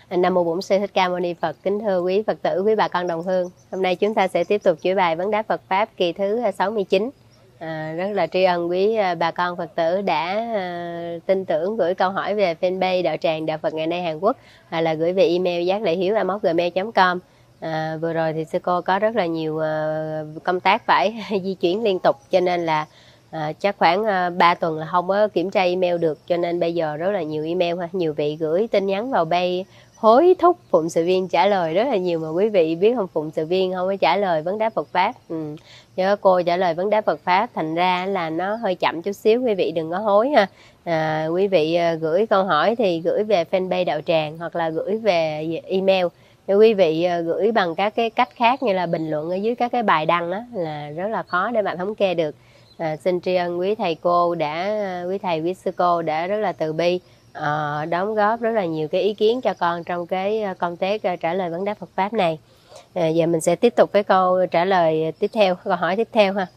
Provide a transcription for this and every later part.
Nam mô Bổn Sư Thích Ca Mâu Ni Phật. Kính thưa quý Phật tử, quý bà con đồng hương. Hôm nay chúng ta sẽ tiếp tục chuỗi bài vấn đáp Phật pháp kỳ thứ 69. Rất là tri ân quý bà con Phật tử đã tin tưởng gửi câu hỏi về fanpage Đạo Tràng Đạo Phật ngày nay Hàn Quốc, là gửi về email giác-lại-hiếu@gmail.com. Vừa rồi thì sư cô có rất là nhiều công tác phải di chuyển liên tục, cho nên là chắc khoảng 3 tuần là không có kiểm tra email được, cho nên bây giờ rất là nhiều email ha. Nhiều vị gửi tin nhắn vào bay hối thúc phụng sự viên trả lời rất là nhiều, mà quý vị biết không, phụng sự viên không có trả lời vấn đáp Phật pháp. Nhớ cô trả lời vấn đáp Phật pháp, thành ra là nó hơi chậm chút xíu, quý vị đừng có hối ha. Quý vị gửi câu hỏi thì gửi về fanpage Đạo Tràng hoặc là gửi về email. Nếu quý vị gửi bằng các cái cách khác như là bình luận ở dưới các cái bài đăng đó là rất là khó để mà thống kê được. Xin tri ân quý thầy cô quý thầy quý sư cô đã rất là từ bi đóng góp rất là nhiều cái ý kiến cho con trong cái công tác trả lời vấn đáp Phật pháp này. Giờ mình sẽ tiếp tục với câu trả lời tiếp theo, câu hỏi tiếp theo ha.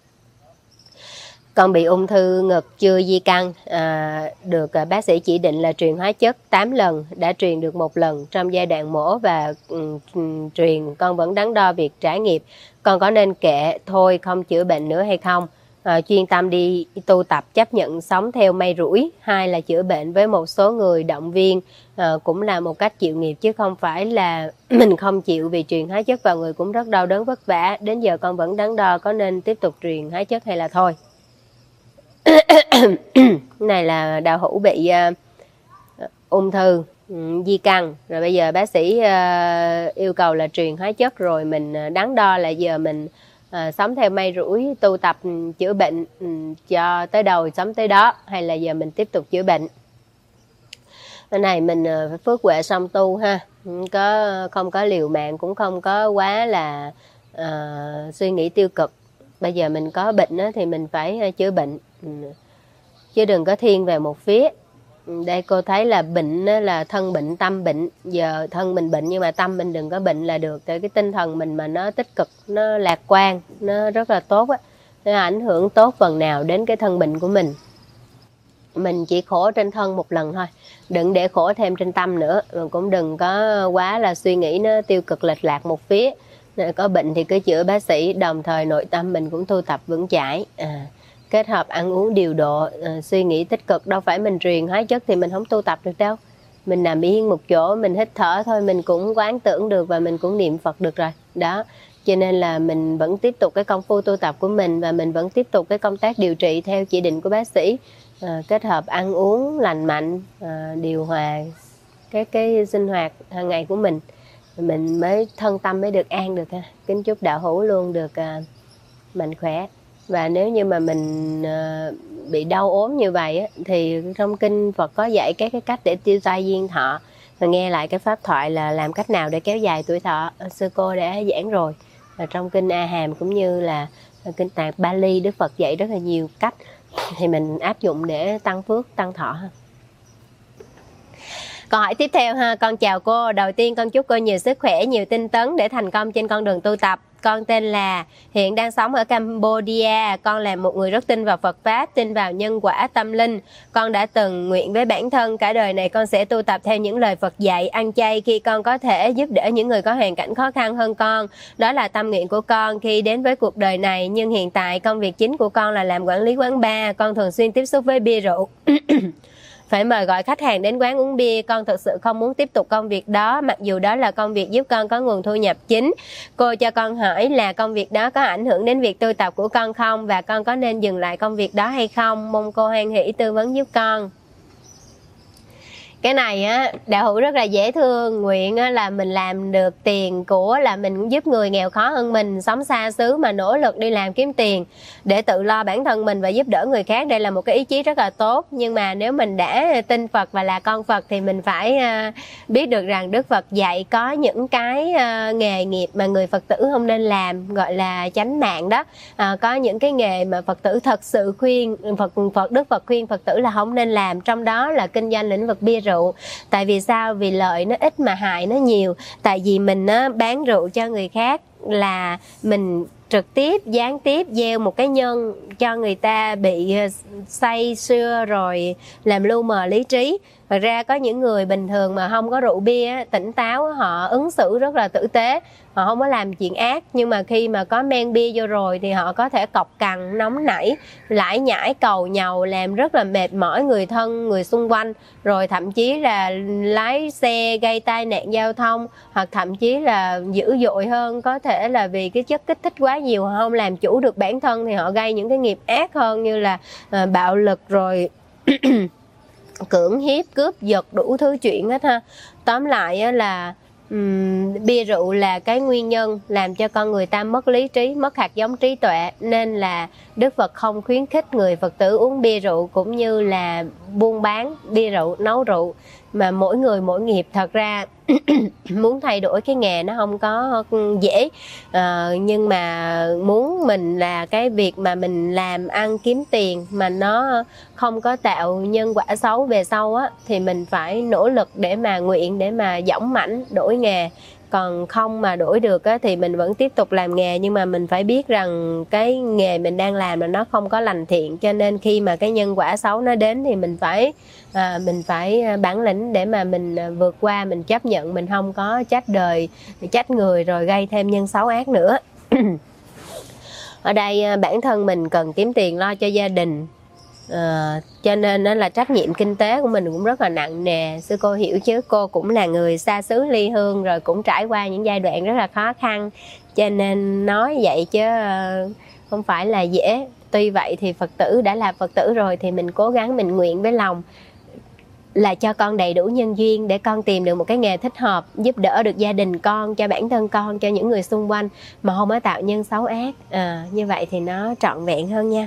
Con bị ung thư ngực chưa di căn, được bác sĩ chỉ định là truyền hóa chất 8 lần, đã truyền được 1 lần trong giai đoạn mổ và truyền con vẫn đắn đo việc trải nghiệp. Con có nên kệ thôi không chữa bệnh nữa hay không? Chuyên tâm đi tu tập, chấp nhận sống theo may rủi, hay là chữa bệnh với một số người động viên cũng là một cách chịu nghiệp, chứ không phải là mình không chịu, vì truyền hóa chất vào người cũng rất đau đớn vất vả. Đến giờ con vẫn đắn đo có nên tiếp tục truyền hóa chất hay là thôi. Này là đạo hữu bị ung thư di căn, rồi bây giờ bác sĩ yêu cầu là truyền hóa chất, rồi mình đắn đo là giờ mình sống theo may rủi, tu tập chữa bệnh cho tới đầu sống tới đó, hay là giờ mình tiếp tục chữa bệnh. Cái này mình phải phước huệ song tu ha, không có liều mạng, cũng không có quá là suy nghĩ tiêu cực. Bây giờ mình có bệnh thì mình phải chữa bệnh, chứ đừng có thiên về một phía. Đây cô thấy là bệnh là thân bệnh tâm bệnh, giờ thân mình bệnh nhưng mà tâm mình đừng có bệnh là được. Tại cái tinh thần mình mà nó tích cực, nó lạc quan, nó rất là tốt á, nó ảnh hưởng tốt phần nào đến cái thân bệnh của mình. Mình chỉ khổ trên thân một lần thôi, đừng để khổ thêm trên tâm nữa. Cũng đừng có quá là suy nghĩ nó tiêu cực lệch lạc một phía. Có bệnh thì cứ chữa bác sĩ, đồng thời nội tâm mình cũng tu tập vững chãi, kết hợp ăn uống điều độ, suy nghĩ tích cực. Đâu phải mình truyền hóa chất thì mình không tu tập được đâu. Mình nằm yên một chỗ, mình hít thở thôi, mình cũng quán tưởng được và mình cũng niệm Phật được rồi. Đó, cho nên là mình vẫn tiếp tục cái công phu tu tập của mình, và mình vẫn tiếp tục cái công tác điều trị theo chỉ định của bác sĩ, kết hợp ăn uống lành mạnh, điều hòa cái sinh hoạt hàng ngày của mình mới thân tâm mới được an được ha. Kính chúc đạo hữu luôn được mạnh khỏe. Và nếu như mà mình bị đau ốm như vậy á, thì trong kinh Phật có dạy cái cách để tiêu tai diên thọ. Và nghe lại cái pháp thoại là làm cách nào để kéo dài tuổi thọ, sư cô đã giảng rồi. Trong kinh A Hàm cũng như là kinh Tạng Bali, Đức Phật dạy rất là nhiều cách, thì mình áp dụng để tăng phước, tăng thọ ha. Câu hỏi tiếp theo ha. Con chào cô. Đầu tiên con chúc cô nhiều sức khỏe, nhiều tinh tấn để thành công trên con đường tu tập. Con tên là, hiện đang sống ở Cambodia. Con là một người rất tin vào Phật Pháp, tin vào nhân quả tâm linh. Con đã từng nguyện với bản thân cả đời này con sẽ tu tập theo những lời Phật dạy, ăn chay khi con có thể, giúp đỡ những người có hoàn cảnh khó khăn hơn con. Đó là tâm nguyện của con khi đến với cuộc đời này. Nhưng hiện tại công việc chính của con là làm quản lý quán bar. Con thường xuyên tiếp xúc với bia rượu. Phải mời gọi khách hàng đến quán uống bia. Con thực sự không muốn tiếp tục công việc đó, mặc dù đó là công việc giúp con có nguồn thu nhập chính. Cô cho con hỏi là công việc đó có ảnh hưởng đến việc tu tập của con không, và con có nên dừng lại công việc đó hay không? Mong cô hoan hỷ tư vấn giúp con. Cái này á, đạo hữu rất là dễ thương. Nguyện á, là mình làm được tiền của, là mình cũng giúp người nghèo khó hơn mình, sống xa xứ mà nỗ lực đi làm kiếm tiền để tự lo bản thân mình và giúp đỡ người khác. Đây là một cái ý chí rất là tốt. Nhưng mà nếu mình đã tin Phật và là con Phật thì mình phải biết được rằng Đức Phật dạy có những cái nghề nghiệp mà người Phật tử không nên làm, gọi là chánh mạng đó. Có những cái nghề mà Phật tử thật sự khuyên, Đức Phật khuyên Phật tử là không nên làm. Trong đó là kinh doanh lĩnh vực bia rượu. Tại vì sao? Vì lợi nó ít mà hại nó nhiều. Tại vì mình bán rượu cho người khác, là mình trực tiếp, gián tiếp gieo một cái nhân cho người ta bị say sưa rồi làm lu mờ lý trí. Thật ra có những người bình thường mà không có rượu bia, tỉnh táo, họ ứng xử rất là tử tế, họ không có làm chuyện ác. Nhưng mà khi mà có men bia vô rồi thì họ có thể cọc cằn, nóng nảy, lải nhải, cầu nhàu, làm rất là mệt mỏi người thân, người xung quanh. Rồi thậm chí là lái xe gây tai nạn giao thông, hoặc thậm chí là dữ dội hơn, có thể là vì cái chất kích thích quá nhiều, họ không làm chủ được bản thân thì họ gây những cái nghiệp ác hơn, như là bạo lực rồi cưỡng hiếp, cướp giật, đủ thứ chuyện hết ha. Tóm lại là bia rượu là cái nguyên nhân làm cho con người ta mất lý trí, mất hạt giống trí tuệ, nên là Đức Phật không khuyến khích người Phật tử uống bia rượu cũng như là buôn bán bia rượu, nấu rượu. Mà mỗi người mỗi nghiệp, thật ra muốn thay đổi cái nghề nó không có dễ, nhưng mà muốn mình là cái việc mà mình làm ăn kiếm tiền mà nó không có tạo nhân quả xấu về sau á, thì mình phải nỗ lực để mà nguyện, để mà dõng mãnh đổi nghề. Còn không mà đổi được á, thì mình vẫn tiếp tục làm nghề, nhưng mà mình phải biết rằng cái nghề mình đang làm là nó không có lành thiện, cho nên khi mà cái nhân quả xấu nó đến thì mình phải bản lĩnh để mà mình vượt qua, mình chấp nhận, mình không có trách đời, trách người rồi gây thêm nhân xấu ác nữa. Ở đây bản thân mình cần kiếm tiền lo cho gia đình, cho nên là trách nhiệm kinh tế của mình cũng rất là nặng nề. Sư cô hiểu chứ, cô cũng là người xa xứ ly hương rồi, cũng trải qua những giai đoạn rất là khó khăn, cho nên nói vậy chứ không phải là dễ. Tuy vậy thì Phật tử đã là Phật tử rồi thì mình cố gắng, mình nguyện với lòng là cho con đầy đủ nhân duyên để con tìm được một cái nghề thích hợp, giúp đỡ được gia đình con, cho bản thân con, cho những người xung quanh, mà không có tạo nhân xấu ác. Như vậy thì nó trọn vẹn hơn nha.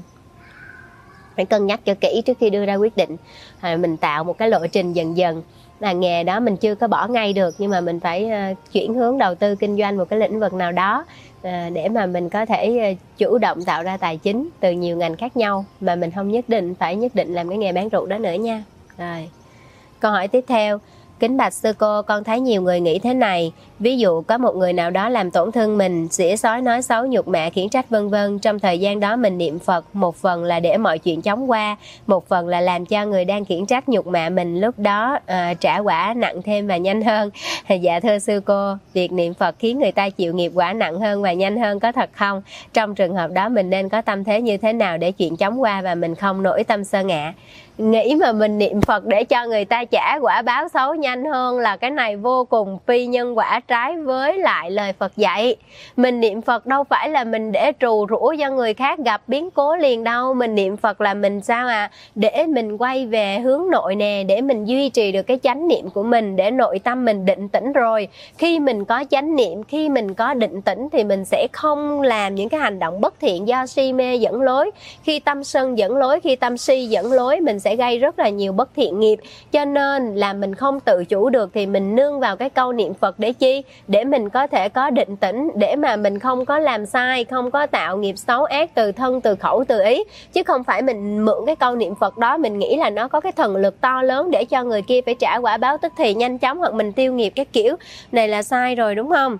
Phải cân nhắc cho kỹ trước khi đưa ra quyết định. Mình tạo một cái lộ trình dần dần, là nghề đó mình chưa có bỏ ngay được, nhưng mà mình phải chuyển hướng đầu tư kinh doanh một cái lĩnh vực nào đó, để mà mình có thể chủ động tạo ra tài chính từ nhiều ngành khác nhau, mà mình không nhất định làm cái nghề bán rượu đó nữa nha. Rồi, câu hỏi tiếp theo. Kính bạch sư cô, con thấy nhiều người nghĩ thế này, ví dụ có một người nào đó làm tổn thương mình, xỉa xói, nói xấu, nhục mạ, khiển trách vân vân, trong thời gian đó mình niệm Phật, một phần là để mọi chuyện chóng qua, một phần là làm cho người đang khiển trách nhục mạ mình lúc đó trả quả nặng thêm và nhanh hơn. Dạ thưa sư cô, việc niệm Phật khiến người ta chịu nghiệp quả nặng hơn và nhanh hơn có thật không? Trong trường hợp đó mình nên có tâm thế như thế nào để chuyện chóng qua và mình không nổi tâm sơ ngã? Nghĩ mà mình niệm Phật để cho người ta trả quả báo xấu nhanh hơn là cái này vô cùng phi nhân quả, trái với lại lời Phật dạy. Mình niệm Phật đâu phải là mình để trù rủa cho người khác gặp biến cố liền đâu. Mình niệm Phật là mình để mình quay về hướng nội nè, để mình duy trì được cái chánh niệm của mình, để nội tâm mình định tĩnh rồi. Khi mình có chánh niệm, khi mình có định tĩnh thì mình sẽ không làm những cái hành động bất thiện do si mê dẫn lối. Khi tâm sân dẫn lối, khi tâm si dẫn lối, mình sẽ gây rất là nhiều bất thiện nghiệp. Cho nên là mình không tự chủ được thì mình nương vào cái câu niệm Phật để chi? Để mình có thể có định tĩnh, để mà mình không có làm sai, không có tạo nghiệp xấu ác từ thân, từ khẩu, từ ý. Chứ không phải mình mượn cái câu niệm Phật đó, mình nghĩ là nó có cái thần lực to lớn để cho người kia phải trả quả báo tức thì nhanh chóng, hoặc mình tiêu nghiệp cái kiểu này là sai rồi, đúng không?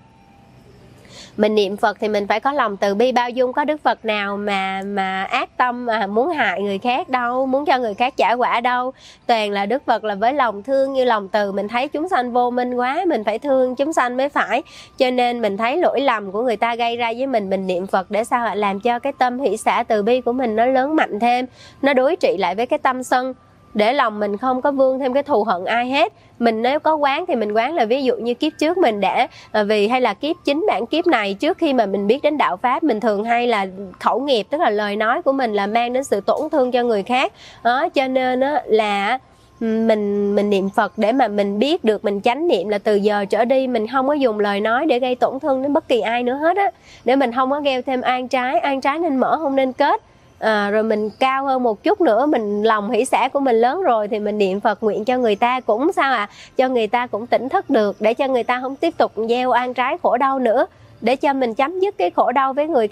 Mình niệm Phật thì mình phải có lòng từ bi bao dung. Có Đức Phật nào mà ác tâm mà muốn hại người khác đâu, muốn cho người khác trả quả đâu. Toàn là Đức Phật là với lòng thương như lòng từ. Mình thấy chúng sanh vô minh quá, mình phải thương chúng sanh mới phải. Cho nên mình thấy lỗi lầm của người ta gây ra với mình niệm Phật để sao làm cho cái tâm hỷ xả từ bi của mình nó lớn mạnh thêm, nó đối trị lại với cái tâm sân, để lòng mình không có vương thêm cái thù hận ai hết. Mình nếu có quán thì mình quán là ví dụ như kiếp trước mình đã hay là chính bản kiếp này, trước khi mà mình biết đến đạo pháp, mình thường hay là khẩu nghiệp, tức là lời nói của mình là mang đến sự tổn thương cho người khác đó. Cho nên là mình niệm Phật để mà mình biết được, mình chánh niệm là từ giờ trở đi mình không có dùng lời nói để gây tổn thương đến bất kỳ ai nữa hết á, để mình không có gieo thêm oan trái nên mở không nên kết. Rồi mình cao hơn một chút nữa, mình lòng hỷ xả của mình lớn rồi thì mình niệm Phật nguyện cho người ta cũng cho người ta cũng tỉnh thức được, để cho người ta không tiếp tục gieo oan trái khổ đau nữa, để cho mình chấm dứt cái khổ đau với người khác.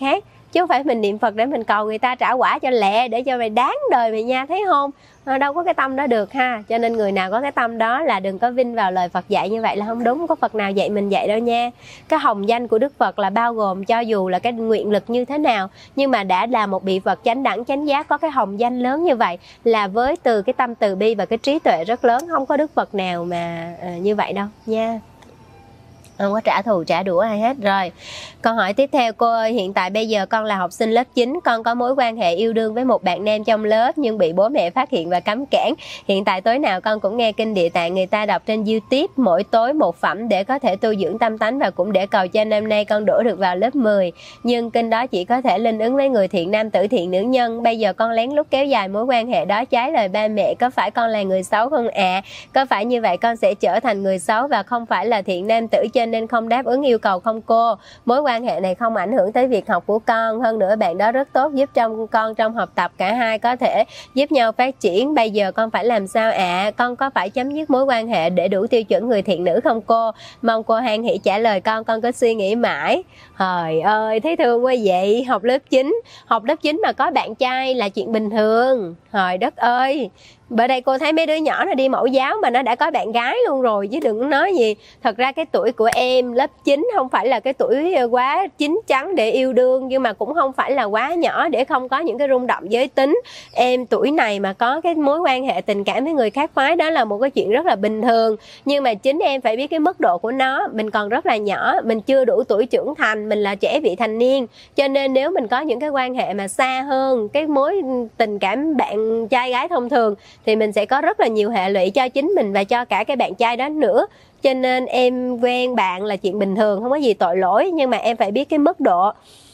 chứ không phải mình niệm Phật để mình cầu người ta trả quả cho lẹ để cho mày đáng đời mày nha, thấy không? Đâu có cái tâm đó được ha. Cho nên người nào có cái tâm đó là đừng có vin vào lời Phật dạy như vậy là không đúng, có Phật nào dạy mình vậy đâu nha. Cái hồng danh của Đức Phật là bao gồm cho dù là cái nguyện lực như thế nào, nhưng mà đã là một vị Phật chánh đẳng chánh giác có cái hồng danh lớn như vậy là với từ cái tâm từ bi và cái trí tuệ rất lớn, không có Đức Phật nào mà như vậy đâu nha. Không có trả thù trả đũa ai hết. Rồi, câu hỏi tiếp theo: cô ơi, hiện tại bây giờ con là học sinh lớp 9, con có mối quan hệ yêu đương với một bạn nam trong lớp nhưng bị bố mẹ phát hiện và cấm cản. Hiện tại tối nào con cũng nghe kinh Địa Tạng người ta đọc trên YouTube, mỗi tối một phẩm để có thể tu dưỡng tâm tánh và cũng để cầu cho năm nay con đỗ được vào lớp 10. Nhưng kinh đó chỉ có thể linh ứng với người thiện nam tử thiện nữ nhân. Bây giờ con lén lút kéo dài mối quan hệ đó trái lời ba mẹ, có phải con là người xấu không ạ? Có phải như vậy con sẽ trở thành người xấu và không phải là thiện nam tử cho nên không đáp ứng yêu cầu không cô? Mối quan hệ này không ảnh hưởng tới việc học của con, hơn nữa bạn đó rất tốt giúp con trong học tập, cả hai có thể giúp nhau phát triển. Bây giờ con phải làm sao ạ? Con có phải chấm dứt mối quan hệ để đủ tiêu chuẩn người thiện nữ không cô? Mong cô hoan hỷ trả lời con có suy nghĩ mãi. Trời ơi, thấy thương quá vậy. Học lớp 9 mà có bạn trai là chuyện bình thường. Trời đất ơi, bữa đây cô thấy mấy đứa nhỏ nó đi mẫu giáo mà nó đã có bạn gái luôn rồi chứ đừng nói gì. Thật ra cái tuổi của em lớp 9 không phải là cái tuổi quá chín chắn để yêu đương, nhưng mà cũng không phải là quá nhỏ để không có những cái rung động giới tính. Em tuổi này mà có cái mối quan hệ tình cảm với người khác phái đó là một cái chuyện rất là bình thường. Nhưng mà chính em phải biết cái mức độ của nó. Mình còn rất là nhỏ, mình chưa đủ tuổi trưởng thành, mình là trẻ vị thành niên. Cho nên nếu mình có những cái quan hệ mà xa hơn cái mối tình cảm bạn trai gái thông thường thì mình sẽ có rất là nhiều hệ lụy cho chính mình và cho cả cái bạn trai đó nữa. Cho nên em quen bạn là chuyện bình thường, không có gì tội lỗi. Nhưng mà em phải biết cái mức độ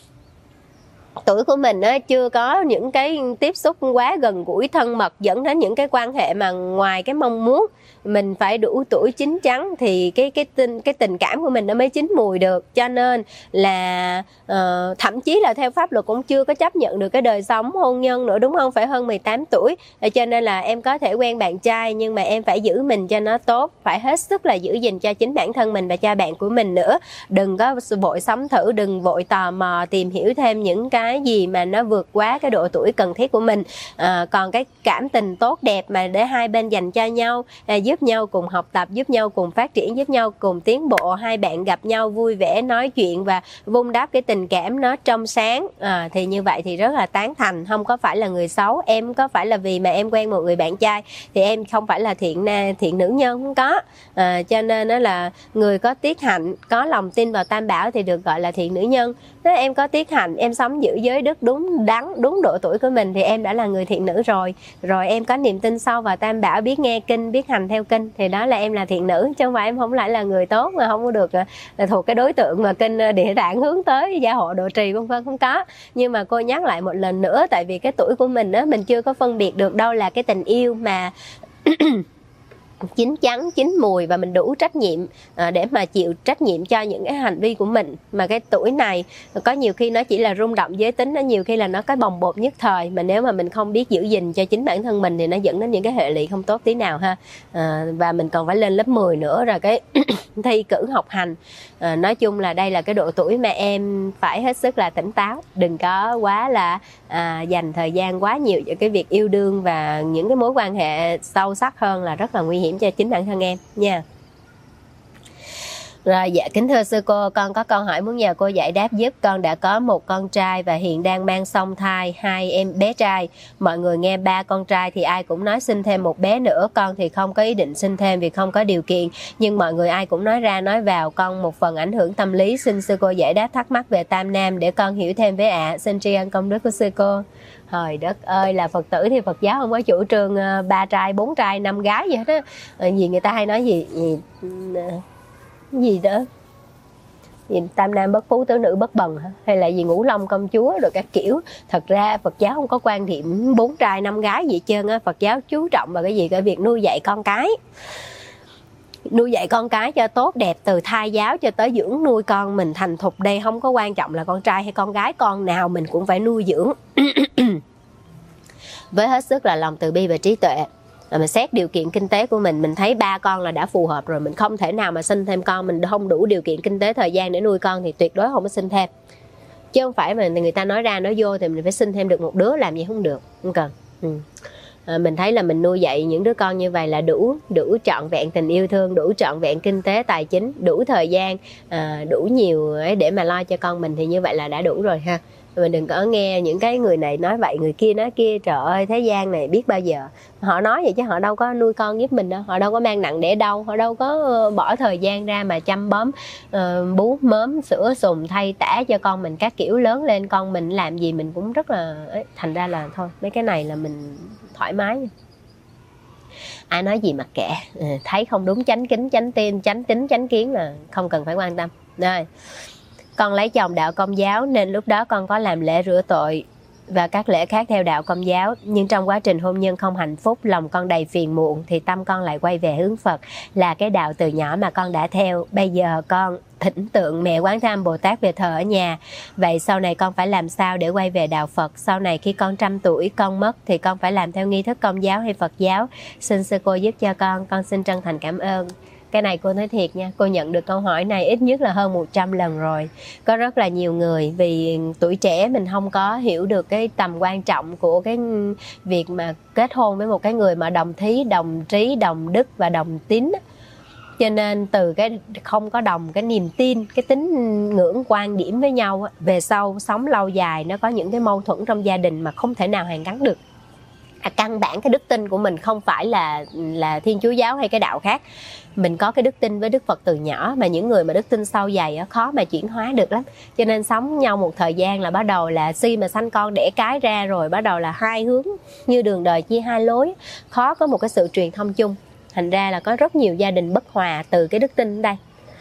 tuổi của mình á, chưa có những cái tiếp xúc quá gần gũi thân mật dẫn đến những cái quan hệ mà ngoài cái mong muốn. Mình phải đủ tuổi chín chắn thì cái tình cảm của mình nó mới chín mùi được. Cho nên là thậm chí là theo pháp luật cũng chưa có chấp nhận được cái đời sống hôn nhân nữa, đúng không? Phải hơn 18 tuổi. Cho nên là em có thể quen bạn trai nhưng mà em phải giữ mình cho nó tốt, phải hết sức là giữ gìn cho chính bản thân mình và cho bạn của mình nữa. Đừng có vội sống thử, đừng vội tò mò tìm hiểu thêm những cái gì mà nó vượt quá cái độ tuổi cần thiết của mình. Còn cái cảm tình tốt đẹp mà để hai bên dành cho nhau, giúp nhau cùng học tập, giúp nhau cùng phát triển, giúp nhau cùng tiến bộ, hai bạn gặp nhau vui vẻ nói chuyện và vun đắp cái tình cảm nó trong sáng, thì như vậy thì rất là tán thành, không có phải là người xấu. Em có phải là vì mà em quen một người bạn trai thì em không phải là thiện nữ nhân, không có. Cho nên đó là người có tiết hạnh, có lòng tin vào Tam Bảo thì được gọi là thiện nữ nhân. Nếu em có tiết hạnh, em sống giữ giới đức đúng đắn, đúng độ tuổi của mình thì em đã là người thiện nữ rồi. Rồi em có niềm tin sâu vào Tam Bảo, biết nghe kinh, biết hành theo kinh thì đó là em là thiện nữ, chứ không phải em không lại là người tốt mà không có được là thuộc cái đối tượng mà kinh Địa Tạng hướng tới, gia hộ độ trì vân vân, không có. Nhưng mà cô nhắc lại một lần nữa, tại vì cái tuổi của mình á, mình chưa có phân biệt được đâu là cái tình yêu mà chín chắn, chín mùi và mình đủ trách nhiệm để mà chịu trách nhiệm cho những cái hành vi của mình. Mà cái tuổi này có nhiều khi nó chỉ là rung động giới tính, nó nhiều khi là nó cái bồng bột nhất thời, mà nếu mà mình không biết giữ gìn cho chính bản thân mình thì nó dẫn đến những cái hệ lụy không tốt tí nào ha. Và mình còn phải lên lớp 10 nữa rồi cái thi cử học hành. Nói chung là đây là cái độ tuổi mà em phải hết sức là tỉnh táo, đừng có quá là dành thời gian quá nhiều cho cái việc yêu đương và những cái mối quan hệ sâu sắc hơn là rất là nguy hiểm cho chính bản thân em nha. Rồi, dạ kính thưa sư cô, con có câu hỏi muốn nhờ cô giải đáp giúp. Con đã có một con trai và hiện đang mang song thai 2 em bé trai. Mọi người nghe 3 con trai thì ai cũng nói sinh thêm một bé nữa. Con thì không có ý định sinh thêm vì không có điều kiện, nhưng mọi người ai cũng nói ra nói vào, con một phần ảnh hưởng tâm lý. Xin sư cô giải đáp thắc mắc về tam nam để con hiểu thêm với ạ. Xin tri ân công đức của sư cô. Trời đất ơi, là Phật tử thì Phật giáo không có chủ trương 3 trai 4 trai 5 gái gì hết á. Gì người ta hay nói gì đó gì tam nam bất phú tứ nữ bất bần hả? Hay là gì ngũ long công chúa rồi các kiểu. Thật ra Phật giáo không có quan điểm 4 trai 5 gái gì hết trơn á. Phật giáo chú trọng vào cái gì? Cái việc nuôi dạy con cái. Nuôi dạy con cái cho tốt đẹp từ thai giáo cho tới dưỡng nuôi con mình thành thục. Đây không có quan trọng là con trai hay con gái, con nào mình cũng phải nuôi dưỡng với hết sức là lòng từ bi và trí tuệ. Mình xét điều kiện kinh tế của mình thấy 3 con là đã phù hợp rồi, mình không thể nào mà sinh thêm con, mình không đủ điều kiện kinh tế thời gian để nuôi con thì tuyệt đối không có sinh thêm. chứ không phải mà người ta nói ra nói vô thì mình phải sinh thêm được một đứa, làm gì không được, không cần. Mình thấy là mình nuôi dạy những đứa con như vậy là đủ trọn vẹn tình yêu thương, đủ trọn vẹn kinh tế tài chính, đủ thời gian, đủ nhiều ấy để mà lo cho con mình, thì như vậy là đã đủ rồi ha. Mình đừng có nghe những cái người này nói vậy, người kia nói kia, trời ơi thế gian này biết bao giờ. Họ nói vậy chứ họ đâu có nuôi con giúp mình đâu, họ đâu có mang nặng đẻ đau, họ đâu có bỏ thời gian ra mà chăm bón, bú mớm sữa sùng thay tã cho con mình các kiểu. Lớn lên con mình làm gì mình cũng rất là thành ra là thôi mấy cái này là mình thoải mái. Ai nói gì mặc kệ, thấy không đúng chánh kính chánh tin chánh tính chánh kiến là không cần phải quan tâm. Rồi, con lấy chồng đạo Công giáo nên lúc đó con có làm lễ rửa tội và các lễ khác theo đạo Công giáo, nhưng trong quá trình hôn nhân không hạnh phúc, lòng con đầy phiền muộn thì tâm con lại quay về hướng Phật, là cái đạo từ nhỏ mà con đã theo. Bây giờ con thỉnh tượng mẹ Quán Thế Âm Bồ Tát về thờ ở nhà. Vậy sau này con phải làm sao để quay về đạo Phật? Sau này khi con 100 tuổi con mất thì con phải làm theo nghi thức Công giáo hay Phật giáo? Xin sư cô giúp cho con xin chân thành cảm ơn. Cái này cô nói thiệt nha, cô nhận được câu hỏi này ít nhất là hơn 100 lần rồi. Có rất là nhiều người vì tuổi trẻ mình không có hiểu được cái tầm quan trọng của cái việc mà kết hôn với một cái người mà đồng thí, đồng trí, đồng đức và đồng tín. Cho nên từ cái không có đồng cái niềm tin, cái tín ngưỡng quan điểm với nhau, về sau sống lâu dài nó có những cái mâu thuẫn trong gia đình mà không thể nào hàn gắn được. Căn bản cái đức tin của mình không phải là Thiên Chúa giáo hay cái đạo khác. Mình có cái đức tin với Đức Phật từ nhỏ, mà những người mà đức tin sâu dày khó mà chuyển hóa được lắm. Cho nên sống nhau một thời gian là bắt đầu là si mà sanh con đẻ cái ra rồi bắt đầu là hai hướng, như đường đời chia hai lối, khó có một cái sự truyền thông chung. Thành ra là có rất nhiều gia đình bất hòa từ cái đức tin ở đây.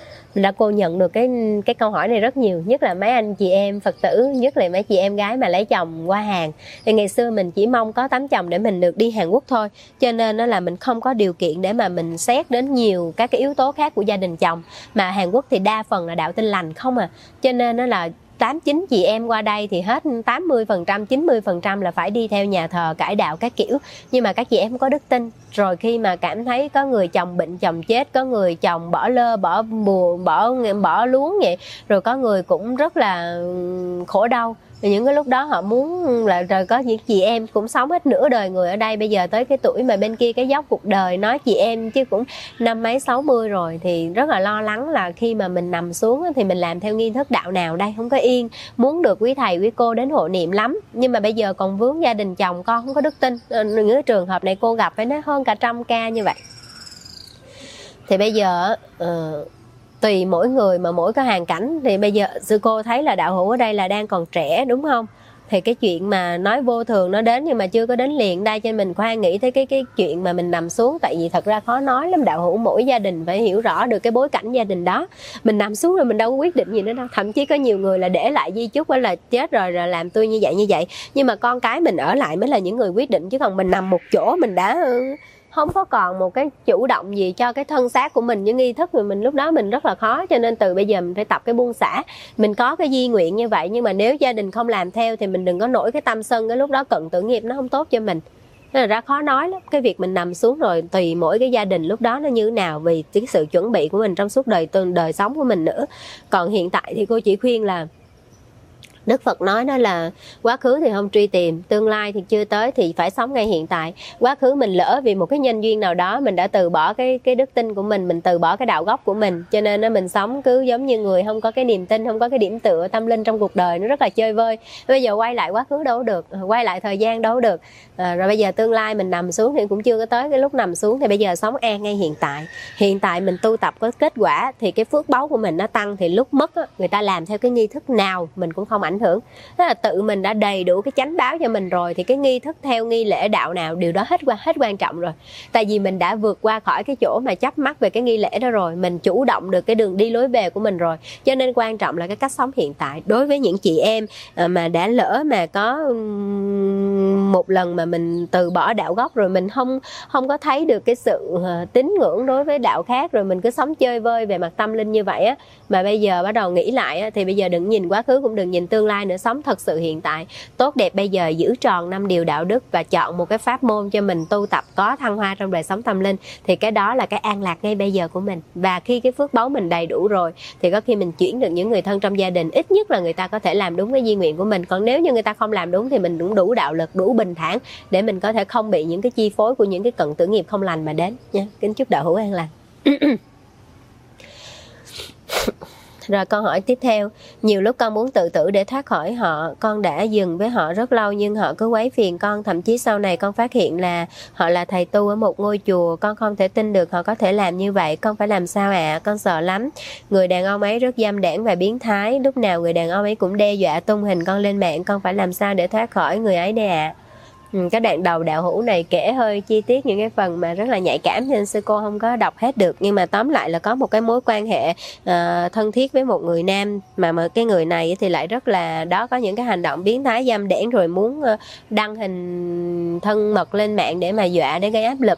Cô nhận được cái câu hỏi này rất nhiều, nhất là mấy anh chị em Phật tử, nhất là mấy chị em gái mà lấy chồng qua Hàn. Thì ngày xưa mình chỉ mong có tấm chồng để mình được đi Hàn Quốc thôi, cho nên đó là mình không có điều kiện để mà mình xét đến nhiều các cái yếu tố khác của gia đình chồng. Mà Hàn Quốc thì đa phần là đạo Tin lành không à, cho nên đó là 8-9 chị em qua đây thì hết 80%, 90% là phải đi theo nhà thờ cải đạo các kiểu. Nhưng mà các chị em có đức tin. Rồi khi mà cảm thấy có người chồng bệnh chồng chết, có người chồng bỏ lơ, bỏ bùa, bỏ luống vậy, rồi có người cũng rất là khổ đau. Thì những cái lúc đó họ muốn là rồi có những chị em cũng sống hết nửa đời người ở đây, bây giờ tới cái tuổi mà bên kia cái dốc cuộc đời, nói chị em chứ cũng 50 60 rồi, thì rất là lo lắng là khi mà mình nằm xuống thì mình làm theo nghi thức đạo nào đây, không có yên, muốn được quý thầy quý cô đến hộ niệm lắm, nhưng mà bây giờ còn vướng gia đình chồng con không có đức tin. Những cái trường hợp này cô gặp phải nói hơn cả 100 ca như vậy. Thì bây giờ tùy mỗi người mà mỗi cái hoàn cảnh. Thì bây giờ sư cô thấy là đạo hữu ở đây là đang còn trẻ đúng không? Thì cái chuyện mà nói vô thường nó đến nhưng mà chưa có đến liền đây, cho nên mình khoan nghĩ tới cái chuyện mà mình nằm xuống. Tại vì thật ra khó nói lắm, đạo hữu mỗi gia đình phải hiểu rõ được cái bối cảnh gia đình đó. Mình nằm xuống rồi mình đâu có quyết định gì nữa đâu. Thậm chí có nhiều người là để lại di chúc là chết rồi làm tôi như vậy. Nhưng mà con cái mình ở lại mới là những người quyết định, chứ còn mình nằm một chỗ mình đã không có còn một cái chủ động gì cho cái thân xác của mình với nghi thức, rồi mình lúc đó mình rất là khó. Cho nên từ bây giờ mình phải tập cái buông xả. Mình có cái di nguyện như vậy, nhưng mà nếu gia đình không làm theo thì mình đừng có nổi cái tâm sân, cái lúc đó cận tử nghiệp nó không tốt cho mình. Nên là ra khó nói lắm. Cái việc mình nằm xuống rồi tùy mỗi cái gia đình lúc đó nó như thế nào, vì cái sự chuẩn bị của mình trong suốt đời sống của mình nữa. Còn hiện tại thì cô chỉ khuyên là Đức Phật nói đó là quá khứ thì không truy tìm, tương lai thì chưa tới, thì phải sống ngay hiện tại. Quá khứ mình lỡ vì một cái nhân duyên nào đó mình đã từ bỏ cái đức tin của mình từ bỏ cái đạo gốc của mình, cho nên mình sống cứ giống như người không có cái niềm tin, không có cái điểm tựa tâm linh trong cuộc đời, nó rất là chơi vơi. Bây giờ quay lại quá khứ đâu được, quay lại thời gian đâu được. Rồi bây giờ tương lai mình nằm xuống thì cũng chưa có tới cái lúc nằm xuống, thì bây giờ sống an ngay hiện tại. Hiện tại mình tu tập có kết quả thì cái phước báu của mình nó tăng, thì lúc mất người ta làm theo cái nghi thức nào mình cũng không ảnh hưởng. Tức là tự mình đã đầy đủ cái chánh báo cho mình rồi, thì cái nghi thức theo nghi lễ đạo nào điều đó hết quan trọng rồi. Tại vì mình đã vượt qua khỏi cái chỗ mà chấp mắc về cái nghi lễ đó rồi, mình chủ động được cái đường đi lối về của mình rồi. Cho nên quan trọng là cái cách sống hiện tại. Đối với những chị em mà đã lỡ mà có một lần mà mình từ bỏ đạo gốc rồi mình không có thấy được cái sự tín ngưỡng đối với đạo khác, rồi mình cứ sống chơi vơi về mặt tâm linh như vậy á, mà bây giờ bắt đầu nghĩ lại á, thì bây giờ đừng nhìn quá khứ cũng đừng nhìn tương lai nữa, sống thật sự hiện tại tốt đẹp bây giờ, giữ tròn 5 điều đạo đức và chọn một cái pháp môn cho mình tu tập có thăng hoa trong đời sống tâm linh, thì cái đó là cái an lạc ngay bây giờ của mình. Và khi cái phước báu mình đầy đủ rồi thì có khi mình chuyển được những người thân trong gia đình, ít nhất là người ta có thể làm đúng cái di nguyện của mình. Còn nếu như người ta không làm đúng thì mình cũng đủ đạo lực, đủ bình thản để mình có thể không bị những cái chi phối của những cái cận tử nghiệp không lành mà đến nha. Kính chúc đạo hữu an lành. Rồi câu hỏi tiếp theo, nhiều lúc con muốn tự tử để thoát khỏi họ, con đã dừng với họ rất lâu nhưng họ cứ quấy phiền con, thậm chí sau này con phát hiện là họ là thầy tu ở một ngôi chùa, con không thể tin được họ có thể làm như vậy, con phải làm sao ạ? Con sợ lắm, người đàn ông ấy rất dâm đãng và biến thái, lúc nào người đàn ông ấy cũng đe dọa tung hình con lên mạng, con phải làm sao để thoát khỏi người ấy đây ạ? Cái đoạn đầu đạo hữu này kể hơi chi tiết những cái phần mà rất là nhạy cảm nên sư cô không có đọc hết được, nhưng mà tóm lại là có một cái mối quan hệ thân thiết với một người nam, mà cái người này thì lại rất là đó, có những cái hành động biến thái dâm đãng, rồi muốn đăng hình thân mật lên mạng để mà dọa, để gây áp lực.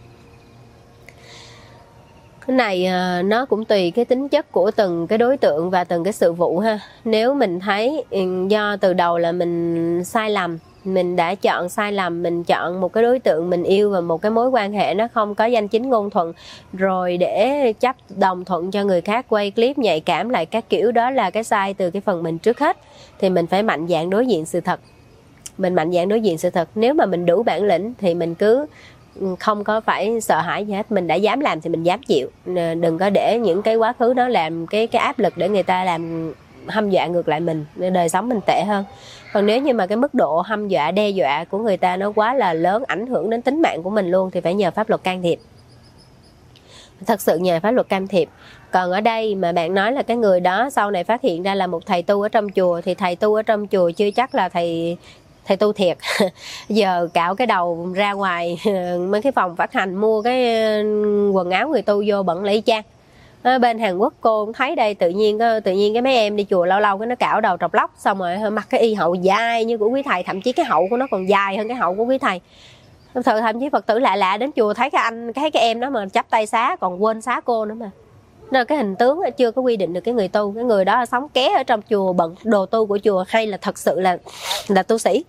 Cái này nó cũng tùy cái tính chất của từng cái đối tượng và từng cái sự vụ ha. Nếu mình thấy do từ đầu là mình sai lầm, mình đã chọn sai lầm, mình chọn một cái đối tượng mình yêu và một cái mối quan hệ nó không có danh chính ngôn thuận, rồi để chấp đồng thuận cho người khác quay clip nhạy cảm lại các kiểu, đó là cái sai từ cái phần mình trước hết. Thì mình phải mạnh dạn đối diện sự thật. Mình mạnh dạn đối diện sự thật. Nếu mà mình đủ bản lĩnh thì mình cứ không có phải sợ hãi gì hết, mình đã dám làm thì mình dám chịu. Đừng có để những cái quá khứ nó làm cái áp lực để người ta làm hăm dọa ngược lại mình, đời sống mình tệ hơn. Còn nếu như mà cái mức độ hăm dọa đe dọa của người ta nó quá là lớn, ảnh hưởng đến tính mạng của mình luôn, thì phải nhờ pháp luật can thiệp, thật sự nhờ pháp luật can thiệp. Còn ở đây mà bạn nói là cái người đó sau này phát hiện ra là một thầy tu ở trong chùa, thì thầy tu ở trong chùa chưa chắc là thầy tu thiệt. Giờ cạo cái đầu ra ngoài mấy cái phòng phát hành mua cái quần áo người tu vô bận lấy chang. Bên Hàn Quốc cô cũng thấy đây, tự nhiên cái mấy em đi chùa lâu lâu cái nó cạo đầu trọc lóc, xong rồi mặc cái y hậu dài như của quý thầy, thậm chí cái hậu của nó còn dài hơn cái hậu của quý thầy. Thậm chí Phật tử lạ đến chùa thấy cái em đó mà chắp tay xá còn quên xá cô nữa mà. Nên cái hình tướng chưa có quy định được cái người tu, cái người đó sống ké ở trong chùa bận đồ tu của chùa hay là thật sự là tu sĩ.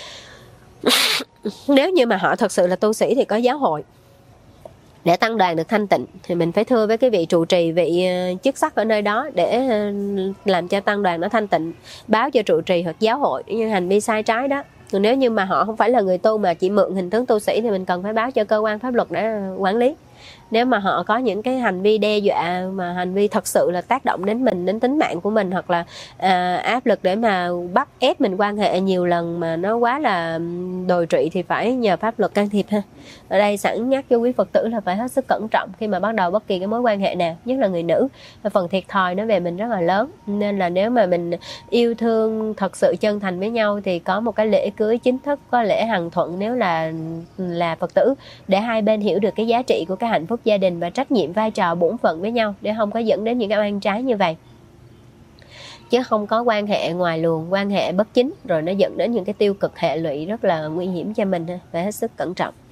Nếu như mà họ thật sự là tu sĩ thì có giáo hội để tăng đoàn được thanh tịnh, thì mình phải thưa với cái vị trụ trì, vị chức sắc ở nơi đó để làm cho tăng đoàn nó thanh tịnh, báo cho trụ trì hoặc giáo hội như hành vi sai trái đó. Còn nếu như mà họ không phải là người tu mà chỉ mượn hình tướng tu sĩ thì mình cần phải báo cho cơ quan pháp luật để quản lý. Nếu mà họ có những cái hành vi đe dọa mà hành vi thật sự là tác động đến mình, đến tính mạng của mình, hoặc là áp lực để mà bắt ép mình quan hệ nhiều lần mà nó quá là đồi trụy, thì phải nhờ pháp luật can thiệp ha. Ở đây sẵn nhắc cho quý Phật tử là phải hết sức cẩn trọng khi mà bắt đầu bất kỳ cái mối quan hệ nào, nhất là người nữ. Phần thiệt thòi nó về mình rất là lớn, nên là nếu mà mình yêu thương thật sự chân thành với nhau thì có một cái lễ cưới chính thức, có lễ hằng thuận nếu là Phật tử, để hai bên hiểu được cái giá trị của cái hạnh phúc gia đình và trách nhiệm vai trò bổn phận với nhau, để không có dẫn đến những cái oan trái như vậy. Chứ không có quan hệ ngoài luồng, quan hệ bất chính rồi nó dẫn đến những cái tiêu cực hệ lụy rất là nguy hiểm cho mình ha. Phải hết sức cẩn trọng.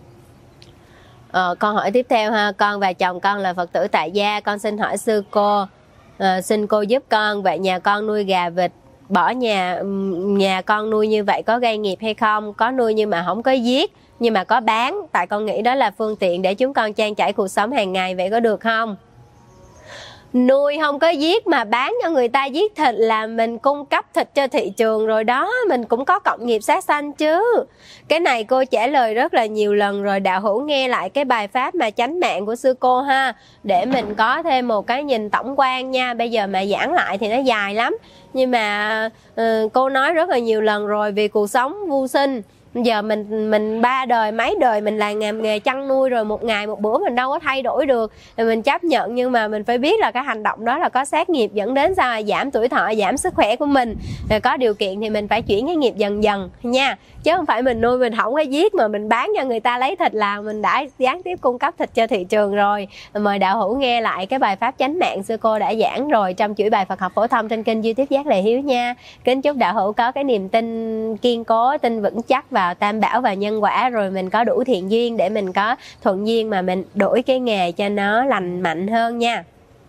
Câu hỏi tiếp theo ha, con và chồng con là Phật tử tại gia, con xin hỏi sư cô, xin cô giúp con, vậy nhà con nuôi gà vịt, bỏ nhà con nuôi như vậy có gây nghiệp hay không? Có nuôi nhưng mà không có giết, nhưng mà có bán, tại con nghĩ đó là phương tiện để chúng con trang trải cuộc sống hàng ngày, vậy có được không? Nuôi không có giết mà bán cho người ta giết thịt là mình cung cấp thịt cho thị trường rồi đó, mình cũng có cộng nghiệp sát sanh chứ. Cái này cô trả lời rất là nhiều lần rồi, đạo hữu nghe lại cái bài pháp mà chánh mạng của sư cô ha, để mình có thêm một cái nhìn tổng quan nha. Bây giờ mà giảng lại thì nó dài lắm, nhưng mà cô nói rất là nhiều lần rồi, vì cuộc sống vô sinh. Giờ mình 3 đời mấy đời mình làm nghề chăn nuôi rồi, một ngày một bữa mình đâu có thay đổi được, thì mình chấp nhận, nhưng mà mình phải biết là cái hành động đó là có sát nghiệp dẫn đến sao, giảm tuổi thọ, giảm sức khỏe của mình. Rồi có điều kiện thì mình phải chuyển cái nghiệp dần dần nha, chứ không phải mình nuôi mình không có giết mà mình bán cho người ta lấy thịt là mình đã gián tiếp cung cấp thịt cho thị trường rồi. Mời đạo hữu nghe lại cái bài pháp chánh mạng sư cô đã giảng rồi trong chuỗi bài Phật học phổ thông trên kênh YouTube Giác Đại Hiếu nha. Kính chúc đạo hữu có cái niềm tin kiên cố, tin vững chắc và vào tam bảo và nhân quả, rồi mình có đủ thiện duyên để mình có thuận duyên mà mình đổi cái nghề cho nó lành mạnh hơn nha.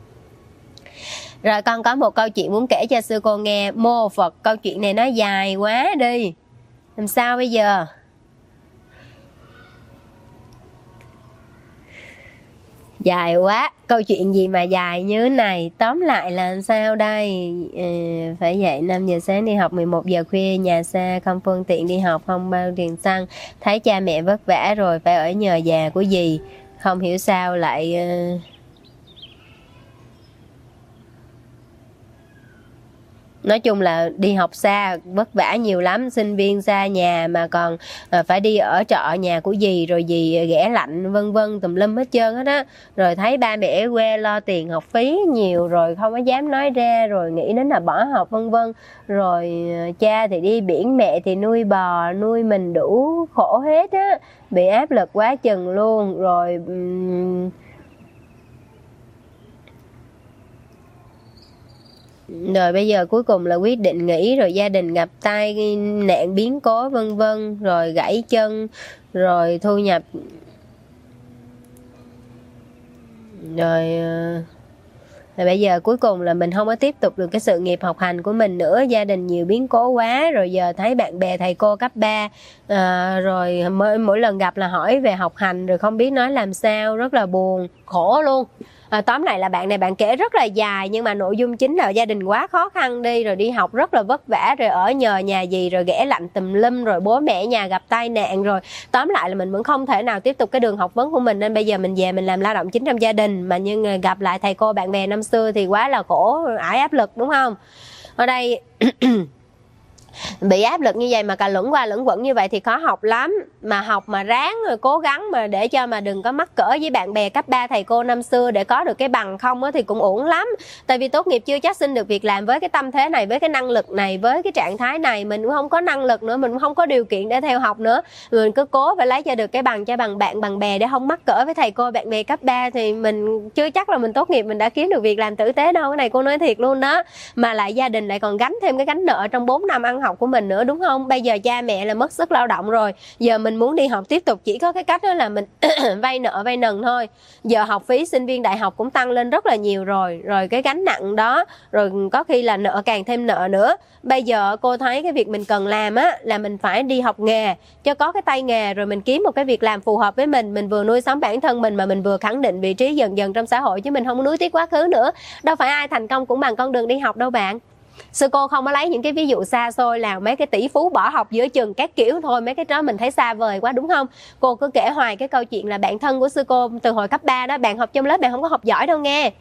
Rồi con có một câu chuyện muốn kể cho sư cô nghe. Mô Phật, câu chuyện này nó dài quá đi, làm sao bây giờ? Dài quá, câu chuyện gì mà dài như thế này? Tóm lại là làm sao đây? Phải dậy 5 giờ sáng đi học, 11 giờ khuya, nhà xa, không phương tiện đi học, không bao tiền xăng. Thấy cha mẹ vất vả rồi, phải ở nhờ già của dì. Không hiểu sao lại... Nói chung là đi học xa, vất vả nhiều lắm, sinh viên xa nhà mà còn phải đi ở trọ nhà của dì, rồi dì ghẻ lạnh vân vân tùm lum hết trơn hết á. Rồi thấy ba mẹ quê lo tiền học phí nhiều rồi không có dám nói ra, rồi nghĩ đến là bỏ học vân vân. Rồi cha thì đi biển, mẹ thì nuôi bò, nuôi mình đủ khổ hết á, bị áp lực quá chừng luôn. Rồi bây giờ cuối cùng là quyết định nghỉ, rồi gia đình gặp tai nạn biến cố vân vân, rồi gãy chân, rồi thu nhập, rồi bây giờ cuối cùng là mình không có tiếp tục được cái sự nghiệp học hành của mình nữa, gia đình nhiều biến cố quá. Rồi giờ thấy bạn bè thầy cô cấp 3 rồi mỗi lần gặp là hỏi về học hành, rồi không biết nói làm sao, rất là buồn, khổ luôn. Tóm lại là bạn này bạn kể rất là dài, nhưng mà nội dung chính là gia đình quá khó khăn đi, rồi đi học rất là vất vả, rồi ở nhờ nhà gì, rồi ghẻ lạnh tùm lum, rồi bố mẹ nhà gặp tai nạn. Rồi tóm lại là mình vẫn không thể nào tiếp tục cái đường học vấn của mình, nên bây giờ mình về mình làm lao động chính trong gia đình. Mà nhưng gặp lại thầy cô bạn bè năm xưa thì quá là khổ ải áp lực, đúng không? Ở đây bị áp lực như vậy mà cà lẫn qua lẫn quẩn như vậy thì khó học lắm. Mà học mà ráng rồi cố gắng mà để cho mà đừng có mắc cỡ với bạn bè cấp 3 thầy cô năm xưa để có được cái bằng không á thì cũng uổng lắm. Tại vì tốt nghiệp chưa chắc xin được việc làm với cái tâm thế này, với cái năng lực này, với cái trạng thái này. Mình cũng không có năng lực nữa, mình cũng không có điều kiện để theo học nữa. Mình cứ cố phải lấy cho được cái bằng cho bằng bạn bằng bè để không mắc cỡ với thầy cô bạn bè cấp 3 thì mình chưa chắc là mình tốt nghiệp mình đã kiếm được việc làm tử tế đâu. Cái này cô nói thiệt luôn đó. Mà lại gia đình lại còn gánh thêm cái gánh nợ trong 4 năm ăn học của mình nữa, đúng không? Bây giờ cha mẹ là mất sức lao động rồi, giờ mình muốn đi học tiếp tục chỉ có cái cách đó là mình vay nợ vay nần thôi. Giờ học phí sinh viên đại học cũng tăng lên rất là nhiều rồi cái gánh nặng đó, rồi có khi là nợ càng thêm nợ nữa. Bây giờ cô thấy cái việc mình cần làm á là mình phải đi học nghề cho có cái tay nghề, rồi mình kiếm một cái việc làm phù hợp với mình vừa nuôi sống bản thân mình mà mình vừa khẳng định vị trí dần dần trong xã hội, chứ mình không nuối tiếc quá khứ nữa. Đâu phải ai thành công cũng bằng con đường đi học đâu bạn. Sư cô không có lấy những cái ví dụ xa xôi là mấy cái tỷ phú bỏ học giữa chừng các kiểu thôi, mấy cái đó mình thấy xa vời quá, đúng không? Cô cứ kể hoài cái câu chuyện là bạn thân của sư cô từ hồi cấp 3 đó, bạn học trong lớp bạn không có học giỏi đâu nghe.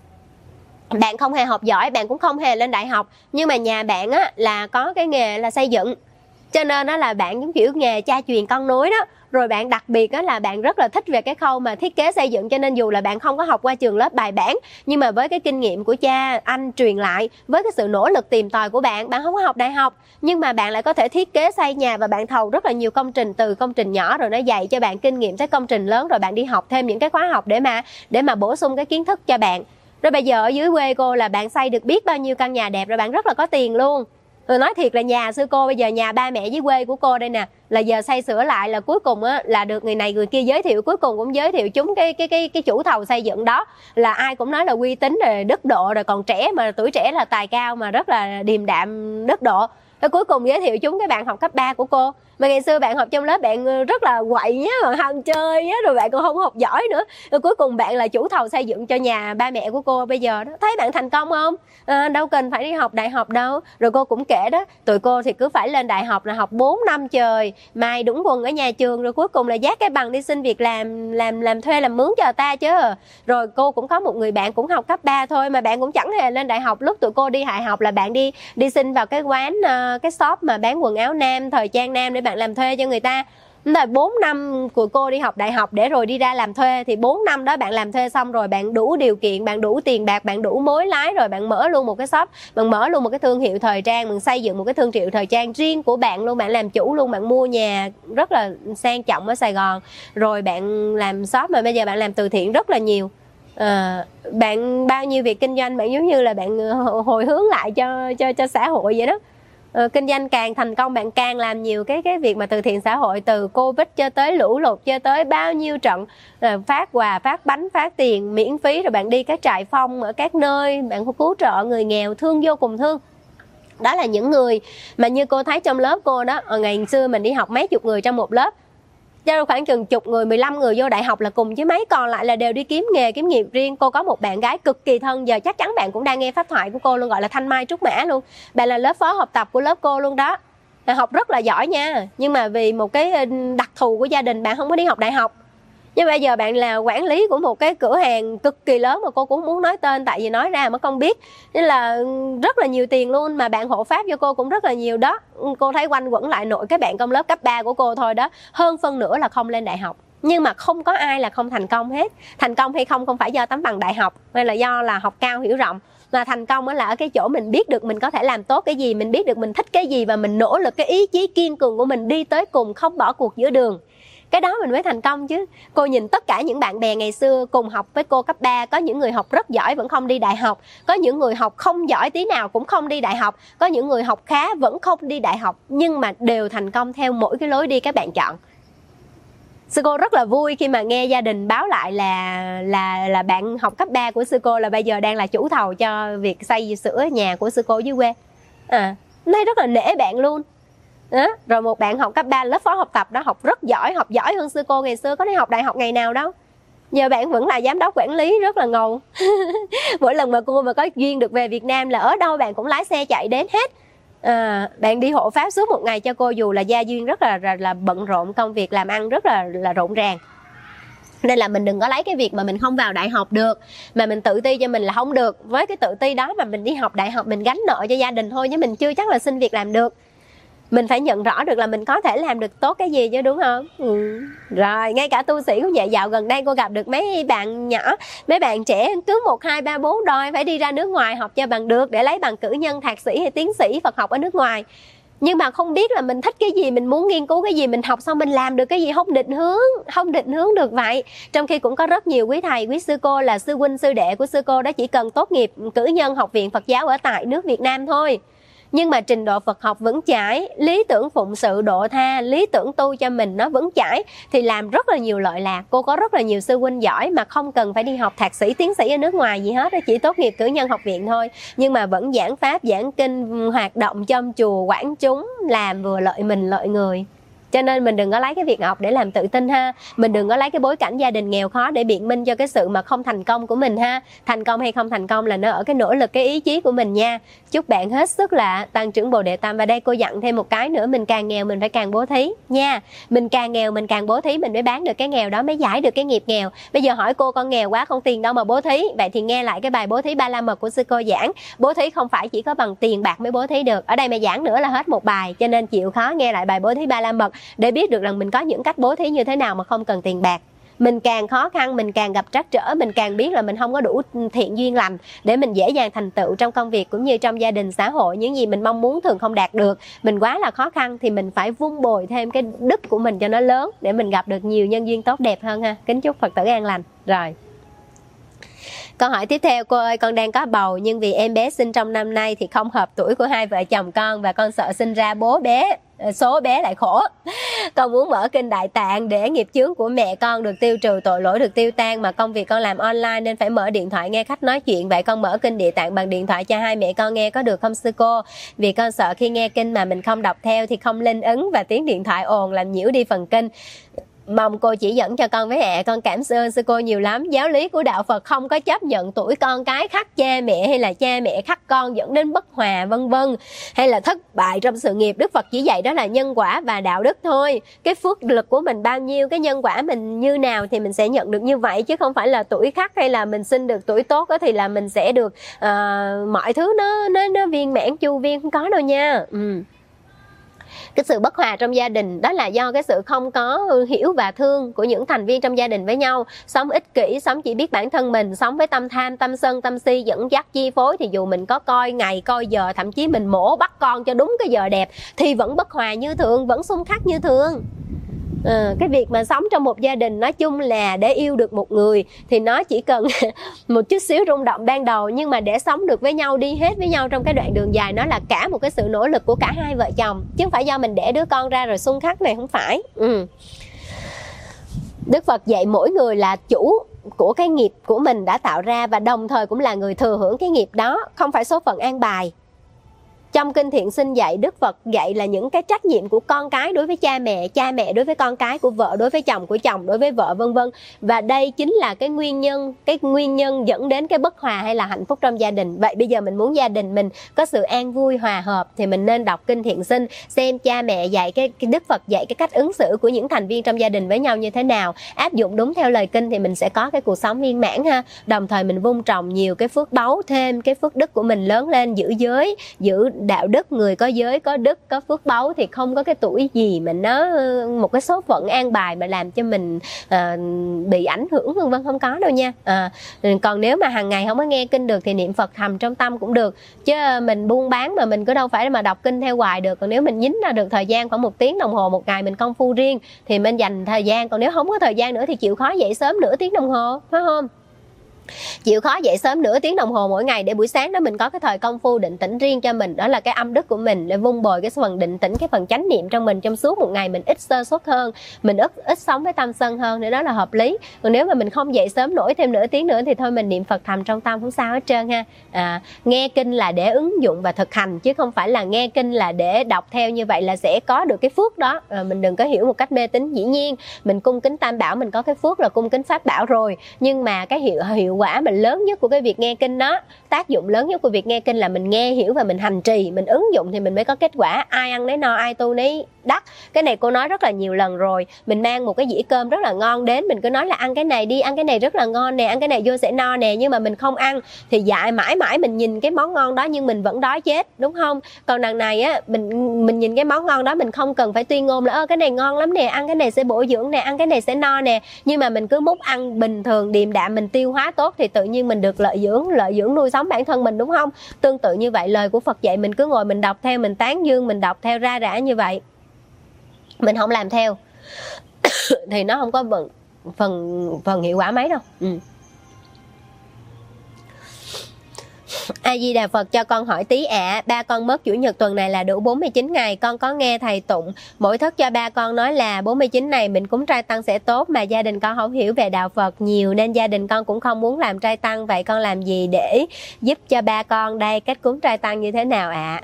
Bạn không hề học giỏi, bạn cũng không hề lên đại học, nhưng mà nhà bạn á là có cái nghề là xây dựng, cho nên đó là bạn giống kiểu nghề cha truyền con nối đó. Rồi bạn đặc biệt đó là bạn rất là thích về cái khâu mà thiết kế xây dựng, cho nên dù là bạn không có học qua trường lớp bài bản, nhưng mà với cái kinh nghiệm của cha anh truyền lại, với cái sự nỗ lực tìm tòi của bạn, bạn không có học đại học nhưng mà bạn lại có thể thiết kế xây nhà, và bạn thầu rất là nhiều công trình, từ công trình nhỏ rồi nó dạy cho bạn kinh nghiệm tới công trình lớn, rồi bạn đi học thêm những cái khóa học để mà bổ sung cái kiến thức cho bạn. Rồi bây giờ ở dưới quê cô là bạn xây được biết bao nhiêu căn nhà đẹp, rồi bạn rất là có tiền luôn. Rồi nói thiệt là nhà sư cô bây giờ, nhà ba mẹ dưới quê của cô đây nè, là giờ xây sửa lại là cuối cùng á là được người này người kia giới thiệu, cuối cùng cũng giới thiệu chúng cái chủ thầu xây dựng đó, là ai cũng nói là uy tín rồi đức độ, rồi còn trẻ mà tuổi trẻ là tài cao mà rất là điềm đạm đức độ. Rồi cuối cùng giới thiệu chúng cái bạn học cấp 3 của cô. Mà ngày xưa bạn học trong lớp bạn rất là quậy nhá, bạn ham chơi nhá, rồi bạn còn không học giỏi nữa. Rồi cuối cùng bạn là chủ thầu xây dựng cho nhà ba mẹ của cô bây giờ đó. Thấy bạn thành công không? Đâu cần phải đi học đại học đâu. Rồi cô cũng kể đó, tụi cô thì cứ phải lên đại học là học 4 năm trời, mai đúng quần ở nhà trường, rồi cuối cùng là vác cái bằng đi xin việc làm thuê làm mướn cho người ta chứ. Rồi cô cũng có một người bạn cũng học cấp 3 thôi mà bạn cũng chẳng hề lên đại học. Lúc tụi cô đi hạ học là bạn đi xin vào cái quán, cái shop mà bán quần áo nam, thời trang nam để bạn làm thuê cho người ta. Là 4 năm của cô đi học đại học để rồi đi ra làm thuê, thì 4 năm đó bạn làm thuê xong rồi bạn đủ điều kiện, bạn đủ tiền bạc, bạn đủ mối lái, rồi bạn mở luôn một cái shop, bạn mở luôn một cái thương hiệu thời trang, bạn xây dựng một cái thương hiệu thời trang riêng của bạn luôn, bạn làm chủ luôn, bạn mua nhà rất là sang trọng ở Sài Gòn, rồi bạn làm shop, mà bây giờ bạn làm từ thiện rất là nhiều. Bạn bao nhiêu việc kinh doanh bạn giống như là bạn hồi hướng lại cho xã hội vậy đó. Kinh doanh càng thành công bạn càng làm nhiều cái việc mà từ thiện xã hội, từ Covid cho tới lũ lụt cho tới bao nhiêu trận, phát quà, phát bánh, phát tiền miễn phí, rồi bạn đi cái trại phong ở các nơi, bạn cứu trợ người nghèo, thương vô cùng thương. Đó là những người mà như cô thấy trong lớp cô đó, ngày xưa mình đi học mấy chục người trong một lớp, cho khoảng chừng chục người, 15 người vô đại học là cùng, chứ mấy còn lại là đều đi kiếm nghề, kiếm nghiệp riêng. Cô có một bạn gái cực kỳ thân, giờ chắc chắn bạn cũng đang nghe pháp thoại của cô luôn, gọi là Thanh Mai Trúc Mã luôn. Bạn là lớp phó học tập của lớp cô luôn đó. Bạn học rất là giỏi nha, nhưng mà vì một cái đặc thù của gia đình bạn không có đi học đại học. Nhưng bây giờ bạn là quản lý của một cái cửa hàng cực kỳ lớn mà cô cũng muốn nói tên, tại vì nói ra mà không biết, nên là rất là nhiều tiền luôn, mà bạn hộ pháp cho cô cũng rất là nhiều đó. Cô thấy quanh quẩn lại nội cái bạn trong lớp cấp 3 của cô thôi đó, hơn phân nửa là không lên đại học. Nhưng mà không có ai là không thành công hết. Thành công hay không phải do tấm bằng đại học hay là do là học cao hiểu rộng, mà thành công là ở cái chỗ mình biết được mình có thể làm tốt cái gì, mình biết được mình thích cái gì, và mình nỗ lực cái ý chí kiên cường của mình đi tới cùng, không bỏ cuộc giữa đường. Cái đó mình mới thành công chứ. Cô nhìn tất cả những bạn bè ngày xưa cùng học với cô cấp 3, có những người học rất giỏi vẫn không đi đại học, có những người học không giỏi tí nào cũng không đi đại học, có những người học khá vẫn không đi đại học, nhưng mà đều thành công theo mỗi cái lối đi các bạn chọn. Sư cô rất là vui khi mà nghe gia đình báo lại là bạn học cấp 3 của sư cô là bây giờ đang là chủ thầu cho việc xây sửa nhà của sư cô dưới quê. Thấy rất là nể bạn luôn. Đó. Rồi một bạn học cấp 3 lớp phó học tập đó, học rất giỏi, học giỏi hơn sư cô ngày xưa, có đi học đại học ngày nào đâu. Giờ bạn vẫn là giám đốc quản lý, rất là ngầu. Mỗi lần mà cô mà có duyên được về Việt Nam là ở đâu bạn cũng lái xe chạy đến hết. Bạn đi hộ pháp suốt một ngày cho cô, dù là gia duyên rất là bận rộn, công việc làm ăn rất là rộn ràng. Nên là mình đừng có lấy cái việc mà mình không vào đại học được mà mình tự ti cho mình là không được. Với cái tự ti đó mà mình đi học đại học, mình gánh nợ cho gia đình thôi, chứ mình chưa chắc là xin việc làm được. Mình phải nhận rõ được là mình có thể làm được tốt cái gì chứ, đúng không? Rồi ngay cả tu sĩ cũng vậy. Dạo gần đây cô gặp được mấy bạn nhỏ, mấy bạn trẻ cứ 1, 2, 3, 4 đôi phải đi ra nước ngoài học cho bằng được, để lấy bằng cử nhân, thạc sĩ hay tiến sĩ Phật học ở nước ngoài. Nhưng mà không biết là mình thích cái gì, mình muốn nghiên cứu cái gì, mình học xong mình làm được cái gì, không định hướng được vậy. Trong khi cũng có rất nhiều quý thầy, quý sư cô là sư huynh, sư đệ của sư cô đó chỉ cần tốt nghiệp cử nhân Học viện Phật giáo ở tại nước Việt Nam thôi. Nhưng mà trình độ Phật học vững chãi, lý tưởng phụng sự độ tha, lý tưởng tu cho mình nó vững chãi thì làm rất là nhiều lợi lạc. Cô có rất là nhiều sư huynh giỏi mà không cần phải đi học thạc sĩ, tiến sĩ ở nước ngoài gì hết, chỉ tốt nghiệp cử nhân học viện thôi, nhưng mà vẫn giảng pháp, giảng kinh, hoạt động trong chùa, quản chúng, làm vừa lợi mình lợi người. Cho nên mình đừng có lấy cái việc học để làm tự tin ha. Mình đừng có lấy cái bối cảnh gia đình nghèo khó để biện minh cho cái sự mà không thành công của mình ha. Thành công hay không thành công là nó ở cái nỗ lực, cái ý chí của mình nha. Chúc bạn hết sức là tăng trưởng Bồ Đề Tâm. Và đây cô dặn thêm một cái nữa, mình càng nghèo mình phải càng bố thí nha. Mình càng nghèo mình càng bố thí, mình mới bán được cái nghèo đó, mới giải được cái nghiệp nghèo. Bây giờ hỏi cô, con nghèo quá không tiền đâu mà bố thí, vậy thì nghe lại cái bài bố thí Ba La Mật của sư cô giảng. Bố thí không phải chỉ có bằng tiền bạc mới bố thí được. Ở đây mà giảng nữa là hết một bài, cho nên chịu khó nghe lại bài bố thí Ba La Mật để biết được rằng mình có những cách bố thí như thế nào mà không cần tiền bạc. Mình càng khó khăn, mình càng gặp trắc trở, mình càng biết là mình không có đủ thiện duyên lành để mình dễ dàng thành tựu trong công việc cũng như trong gia đình xã hội. Những gì mình mong muốn thường không đạt được, mình quá là khó khăn thì mình phải vun bồi thêm cái đức của mình cho nó lớn để mình gặp được nhiều nhân duyên tốt đẹp hơn ha. Kính chúc Phật tử an lành. Rồi, câu hỏi tiếp theo: cô ơi, con đang có bầu nhưng vì em bé sinh trong năm nay thì không hợp tuổi của hai vợ chồng con, và con sợ sinh ra số bé lại khổ. Con muốn mở kinh Đại Tạng để nghiệp chướng của mẹ con được tiêu trừ, tội lỗi được tiêu tan, mà công việc con làm online nên phải mở điện thoại nghe khách nói chuyện. Vậy con mở kinh Địa Tạng bằng điện thoại cho hai mẹ con nghe có được không sư cô? Vì con sợ khi nghe kinh mà mình không đọc theo thì không linh ứng và tiếng điện thoại ồn làm nhiễu đi phần kinh. Mong cô chỉ dẫn cho con với mẹ. Con cảm ơn sư cô nhiều lắm. Giáo lý của đạo Phật không có chấp nhận tuổi con cái khắc cha mẹ hay là cha mẹ khắc con dẫn đến bất hòa vân vân, hay là thất bại trong sự nghiệp. Đức Phật chỉ dạy đó là nhân quả và đạo đức thôi. Cái phước lực của mình bao nhiêu, cái nhân quả mình như nào thì mình sẽ nhận được như vậy, chứ không phải là tuổi khắc hay là mình sinh được tuổi tốt thì là mình sẽ được mọi thứ nó viên mãn chu viên, không có đâu nha. Cái sự bất hòa trong gia đình đó là do cái sự không có hiểu và thương của những thành viên trong gia đình với nhau. Sống ích kỷ, sống chỉ biết bản thân mình, sống với tâm tham, tâm sân, tâm si dẫn dắt chi phối, thì dù mình có coi ngày coi giờ, thậm chí mình mổ bắt con cho đúng cái giờ đẹp thì vẫn bất hòa như thường, vẫn xung khắc như thường. Cái việc mà sống trong một gia đình nói chung là để yêu được một người thì nó chỉ cần một chút xíu rung động ban đầu, nhưng mà để sống được với nhau, đi hết với nhau trong cái đoạn đường dài, nó là cả một cái sự nỗ lực của cả hai vợ chồng, chứ không phải do mình đẻ đứa con ra rồi xung khắc này, không phải. Đức Phật dạy mỗi người là chủ của cái nghiệp của mình đã tạo ra, và đồng thời cũng là người thừa hưởng cái nghiệp đó, không phải số phận an bài. Trong Kinh Thiện Sinh dạy, Đức Phật dạy là những cái trách nhiệm của con cái đối với cha mẹ đối với con cái, của vợ đối với chồng, của chồng đối với vợ, vân vân. Và đây chính là cái nguyên nhân dẫn đến cái bất hòa hay là hạnh phúc trong gia đình. Vậy bây giờ mình muốn gia đình mình có sự an vui, hòa hợp thì mình nên đọc Kinh Thiện Sinh, xem cha mẹ dạy cái Đức Phật dạy cái cách ứng xử của những thành viên trong gia đình với nhau như thế nào, áp dụng đúng theo lời kinh thì mình sẽ có cái cuộc sống viên mãn ha. Đồng thời mình vun trồng nhiều cái phước báu, thêm cái phước đức của mình lớn lên, giữ giới, giữ đạo đức. Người có giới, có đức, có phước báu thì không có cái tuổi gì mà nó một cái số phận an bài mà làm cho mình bị ảnh hưởng vân vân, không có đâu nha. Còn nếu mà hàng ngày không có nghe kinh được thì niệm Phật thầm trong tâm cũng được, chứ mình buôn bán mà mình cứ đâu phải mà đọc kinh theo hoài được. Còn nếu mình nhín ra được thời gian khoảng 1 tiếng đồng hồ một ngày mình công phu riêng thì mình dành thời gian. Còn nếu không có thời gian nữa thì chịu khó dậy sớm nửa tiếng đồng hồ, phải không? Chịu khó dậy sớm nửa tiếng đồng hồ mỗi ngày để buổi sáng đó mình có cái thời công phu định tĩnh riêng cho mình. Đó là cái âm đức của mình để vun bồi cái phần định tĩnh, cái phần chánh niệm trong mình. Trong suốt một ngày mình ít sơ suất hơn, mình ít sống với tâm sân hơn, để đó là hợp lý. Còn nếu mà mình không dậy sớm nổi thêm nửa tiếng nữa thì thôi mình niệm Phật thầm trong tâm, không sao hết trơn ha. Nghe kinh là để ứng dụng và thực hành, chứ không phải là nghe kinh là để đọc theo như vậy là sẽ có được cái phước đó. Mình đừng có hiểu một cách mê tín. Dĩ nhiên mình cung kính Tam Bảo, mình có cái phước là cung kính Pháp Bảo rồi, nhưng mà cái hiệu quả mình lớn nhất của cái việc nghe kinh đó, tác dụng lớn nhất của việc nghe kinh là mình nghe hiểu và mình hành trì, mình ứng dụng thì mình mới có kết quả. Ai ăn nấy no, ai tu nấy đắc. Cái này cô nói rất là nhiều lần rồi. Mình mang một cái dĩa cơm rất là ngon đến, mình cứ nói là ăn cái này đi, ăn cái này rất là ngon nè, ăn cái này vô sẽ no nè, nhưng mà mình không ăn thì dại mãi mãi mình nhìn cái món ngon đó nhưng mình vẫn đói chết, đúng không? Còn đằng này á, mình nhìn cái món ngon đó, mình không cần phải tuyên ngôn là cái này ngon lắm nè, ăn cái này sẽ bổ dưỡng nè, ăn cái này sẽ no nè, nhưng mà mình cứ múc ăn bình thường điềm đạm, mình tiêu hóa tốt thì tự nhiên mình được lợi dưỡng nuôi sống bản thân mình, đúng không? Tương tự như vậy, lời của Phật dạy mình cứ ngồi mình đọc theo, mình tán dương, mình đọc theo ra rã như vậy, mình không làm theo thì nó không có phần hiệu quả mấy đâu. A Di Đà Phật, cho con hỏi tí ạ. Ba con mất chủ nhật tuần này là đủ 49 ngày. Con có nghe thầy tụng mỗi thức cho ba con nói là 49 này mình cúng trai tăng sẽ tốt, mà gia đình con không hiểu về đạo Phật nhiều nên gia đình con cũng không muốn làm trai tăng. Vậy con làm gì để giúp cho ba con đây? Cách cúng trai tăng như thế nào ạ?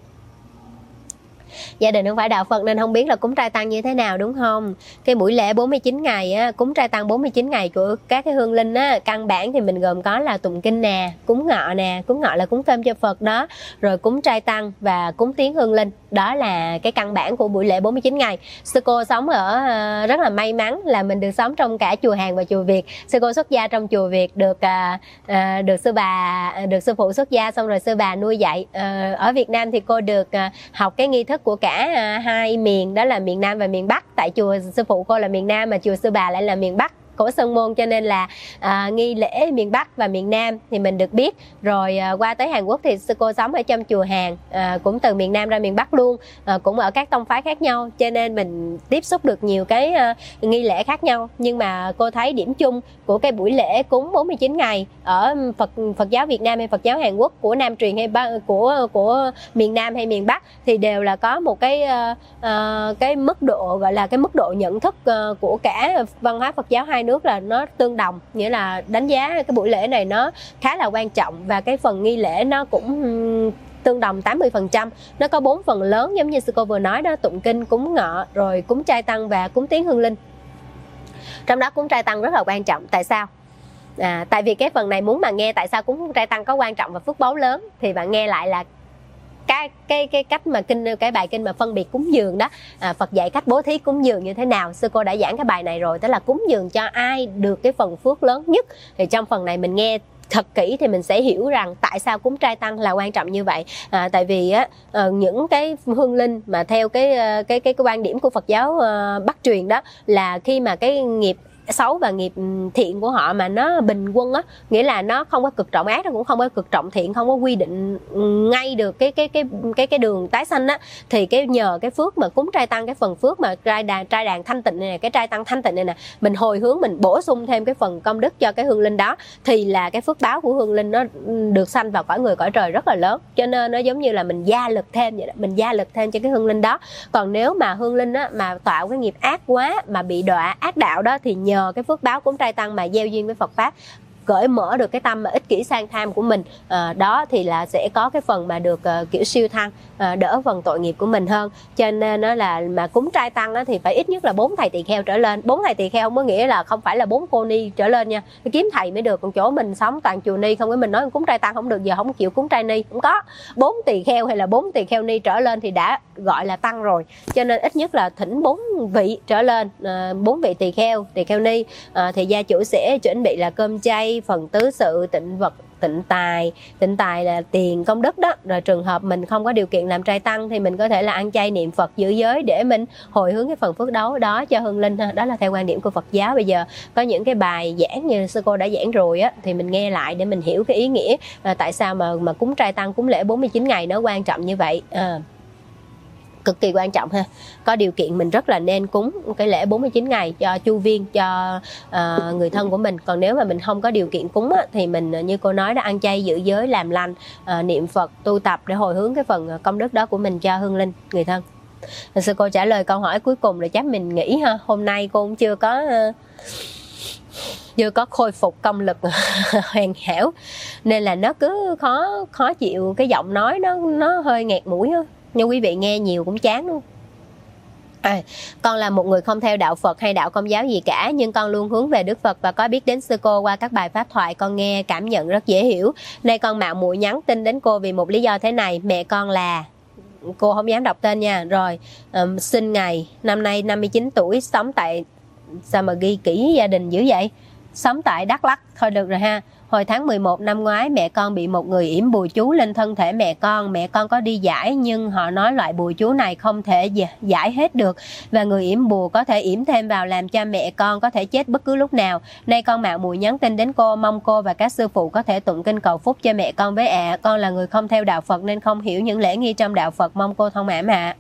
Gia đình không phải đạo Phật nên không biết là cúng trai tăng như thế nào, đúng không? Cái buổi lễ 49 ngày á, cúng trai tăng 49 ngày của các cái hương linh á, căn bản thì mình gồm có là tụng kinh nè, cúng ngọ nè, cúng ngọ là cúng cơm cho Phật đó, rồi cúng trai tăng và cúng tiếng hương linh. Đó là cái căn bản của buổi lễ 49 ngày. Sư cô sống ở rất là may mắn là mình được sống trong cả chùa Hàn và chùa Việt. Sư cô xuất gia trong chùa Việt, được sư phụ xuất gia xong rồi sư bà nuôi dạy. Ở Việt Nam thì cô được học cái nghi thức của cả hai miền, đó là miền Nam và miền Bắc. Tại chùa sư phụ cô là miền Nam mà chùa sư bà lại là miền Bắc của Sơn Môn, cho nên là nghi lễ miền Bắc và miền Nam thì mình được biết. Rồi qua tới Hàn Quốc thì sư cô sống ở trong chùa Hàn, cũng từ miền Nam ra miền Bắc luôn, cũng ở các tông phái khác nhau, cho nên mình tiếp xúc được nhiều cái nghi lễ khác nhau. Nhưng mà cô thấy điểm chung của cái buổi lễ cúng 49 ngày ở Phật giáo Việt Nam hay Phật giáo Hàn Quốc, của Nam truyền hay của miền Nam hay miền Bắc, thì đều là có một cái mức độ, gọi là cái mức độ nhận thức của cả văn hóa Phật giáo hai nước là nó tương đồng. Nghĩa là đánh giá cái buổi lễ này nó khá là quan trọng, và cái phần nghi lễ nó cũng tương đồng 80%. Nó có 4 phần lớn giống như sư cô vừa nói đó: tụng kinh, cúng ngọ, rồi cúng trai tăng và cúng tiếng hương linh. Trong đó cúng trai tăng rất là quan trọng. Tại sao? Tại vì cái phần này muốn mà nghe tại sao cúng trai tăng có quan trọng và phước báu lớn thì bạn nghe lại là cái cách mà cái bài kinh mà phân biệt cúng dường đó, Phật dạy cách bố thí cúng dường như thế nào. Sư cô đã giảng cái bài này rồi, tức là cúng dường cho ai được cái phần phước lớn nhất. Thì trong phần này mình nghe thật kỹ thì mình sẽ hiểu rằng tại sao cúng trai tăng là quan trọng như vậy. Tại vì những cái hương linh mà theo cái quan điểm của Phật giáo Bắc truyền đó, là khi mà cái nghiệp xấu và nghiệp thiện của họ mà nó bình quân á, nghĩa là nó không có cực trọng ác, nó cũng không có cực trọng thiện, không có quy định ngay được cái đường tái sanh á, thì nhờ cái phước mà cúng trai tăng, cái phần phước mà trai đàn thanh tịnh này nè, cái trai tăng thanh tịnh này nè, mình hồi hướng, mình bổ sung thêm cái phần công đức cho cái hương linh đó, thì là cái phước báo của hương linh nó được sanh vào cõi người cõi trời rất là lớn. Cho nên nó giống như là mình gia lực thêm vậy đó, mình gia lực thêm cho cái hương linh đó. Còn nếu mà hương linh á mà tạo cái nghiệp ác quá, mà bị đọa ác đạo đó, thì nhờ cái phước báo cúng trai tăng mà gieo duyên với Phật pháp, cởi mở được cái tâm mà ích kỷ sang tham của mình, đó thì là sẽ có cái phần mà được kiểu siêu thăng, đỡ phần tội nghiệp của mình hơn. Cho nên nó là mà cúng trai tăng đó, thì phải ít nhất là 4 thầy tỳ kheo trở lên. 4 thầy tỳ kheo không có nghĩa là không phải là 4 cô ni trở lên nha, phải kiếm thầy mới được. Còn chỗ mình sống toàn chùa ni không, cái mình nói cúng trai tăng không được, giờ không chịu cúng trai ni, không có. 4 tỳ kheo hay là 4 tỳ kheo ni trở lên thì đã gọi là tăng rồi. Cho nên ít nhất là thỉnh 4 vị trở lên, 4 vị tỳ kheo ni, thì gia chủ sẽ chuẩn bị là cơm chay, phần tứ sự, tịnh vật, tịnh tài là tiền công đức đó. Rồi trường hợp mình không có điều kiện làm trai tăng thì mình có thể là ăn chay, niệm Phật, giữ giới để mình hồi hướng cái phần phước đấu đó cho hương linh. Đó là theo quan điểm của Phật giáo. Bây giờ có những cái bài giảng như sư cô đã giảng rồi á, thì mình nghe lại để mình hiểu cái ý nghĩa tại sao mà cúng trai tăng, cúng lễ 49 ngày nó quan trọng như vậy. Cực kỳ quan trọng ha. Có điều kiện mình rất là nên cúng cái lễ 49 ngày cho chu viên, cho người thân của mình. Còn nếu mà mình không có điều kiện cúng á, thì mình như cô nói đó, ăn chay, giữ giới, làm lành, niệm Phật, tu tập để hồi hướng cái phần công đức đó của mình cho hương linh, người thân. Sư cô trả lời câu hỏi cuối cùng rồi chắc mình nghĩ ha, hôm nay cô cũng chưa có khôi phục công lực hoàn hảo, nên là nó cứ khó chịu, cái giọng nói nó hơi nghẹt mũi á. Nhưng quý vị nghe nhiều cũng chán luôn. Con là một người không theo đạo Phật hay đạo Công giáo gì cả, nhưng con luôn hướng về Đức Phật và có biết đến sư cô qua các bài pháp thoại con nghe, cảm nhận rất dễ hiểu. Nay con mạo muội nhắn tin đến cô vì một lý do thế này. Mẹ con là, cô không dám đọc tên nha. Rồi sinh ngày, năm nay 59 tuổi, sống tại, sao mà ghi kỹ gia đình dữ vậy, sống tại Đắk Lắk. Thôi được rồi ha. Hồi tháng 11 năm ngoái, mẹ con bị một người yểm bùa chú lên thân thể mẹ con. Mẹ con có đi giải nhưng họ nói loại bùa chú này không thể giải hết được, và người yểm bùa có thể yểm thêm vào làm cho mẹ con có thể chết bất cứ lúc nào. Nay con mạo muội nhắn tin đến cô, mong cô và các sư phụ có thể tụng kinh cầu phúc cho mẹ con với ạ. Con là người không theo đạo Phật nên không hiểu những lễ nghi trong đạo Phật, mong cô thông cảm ạ.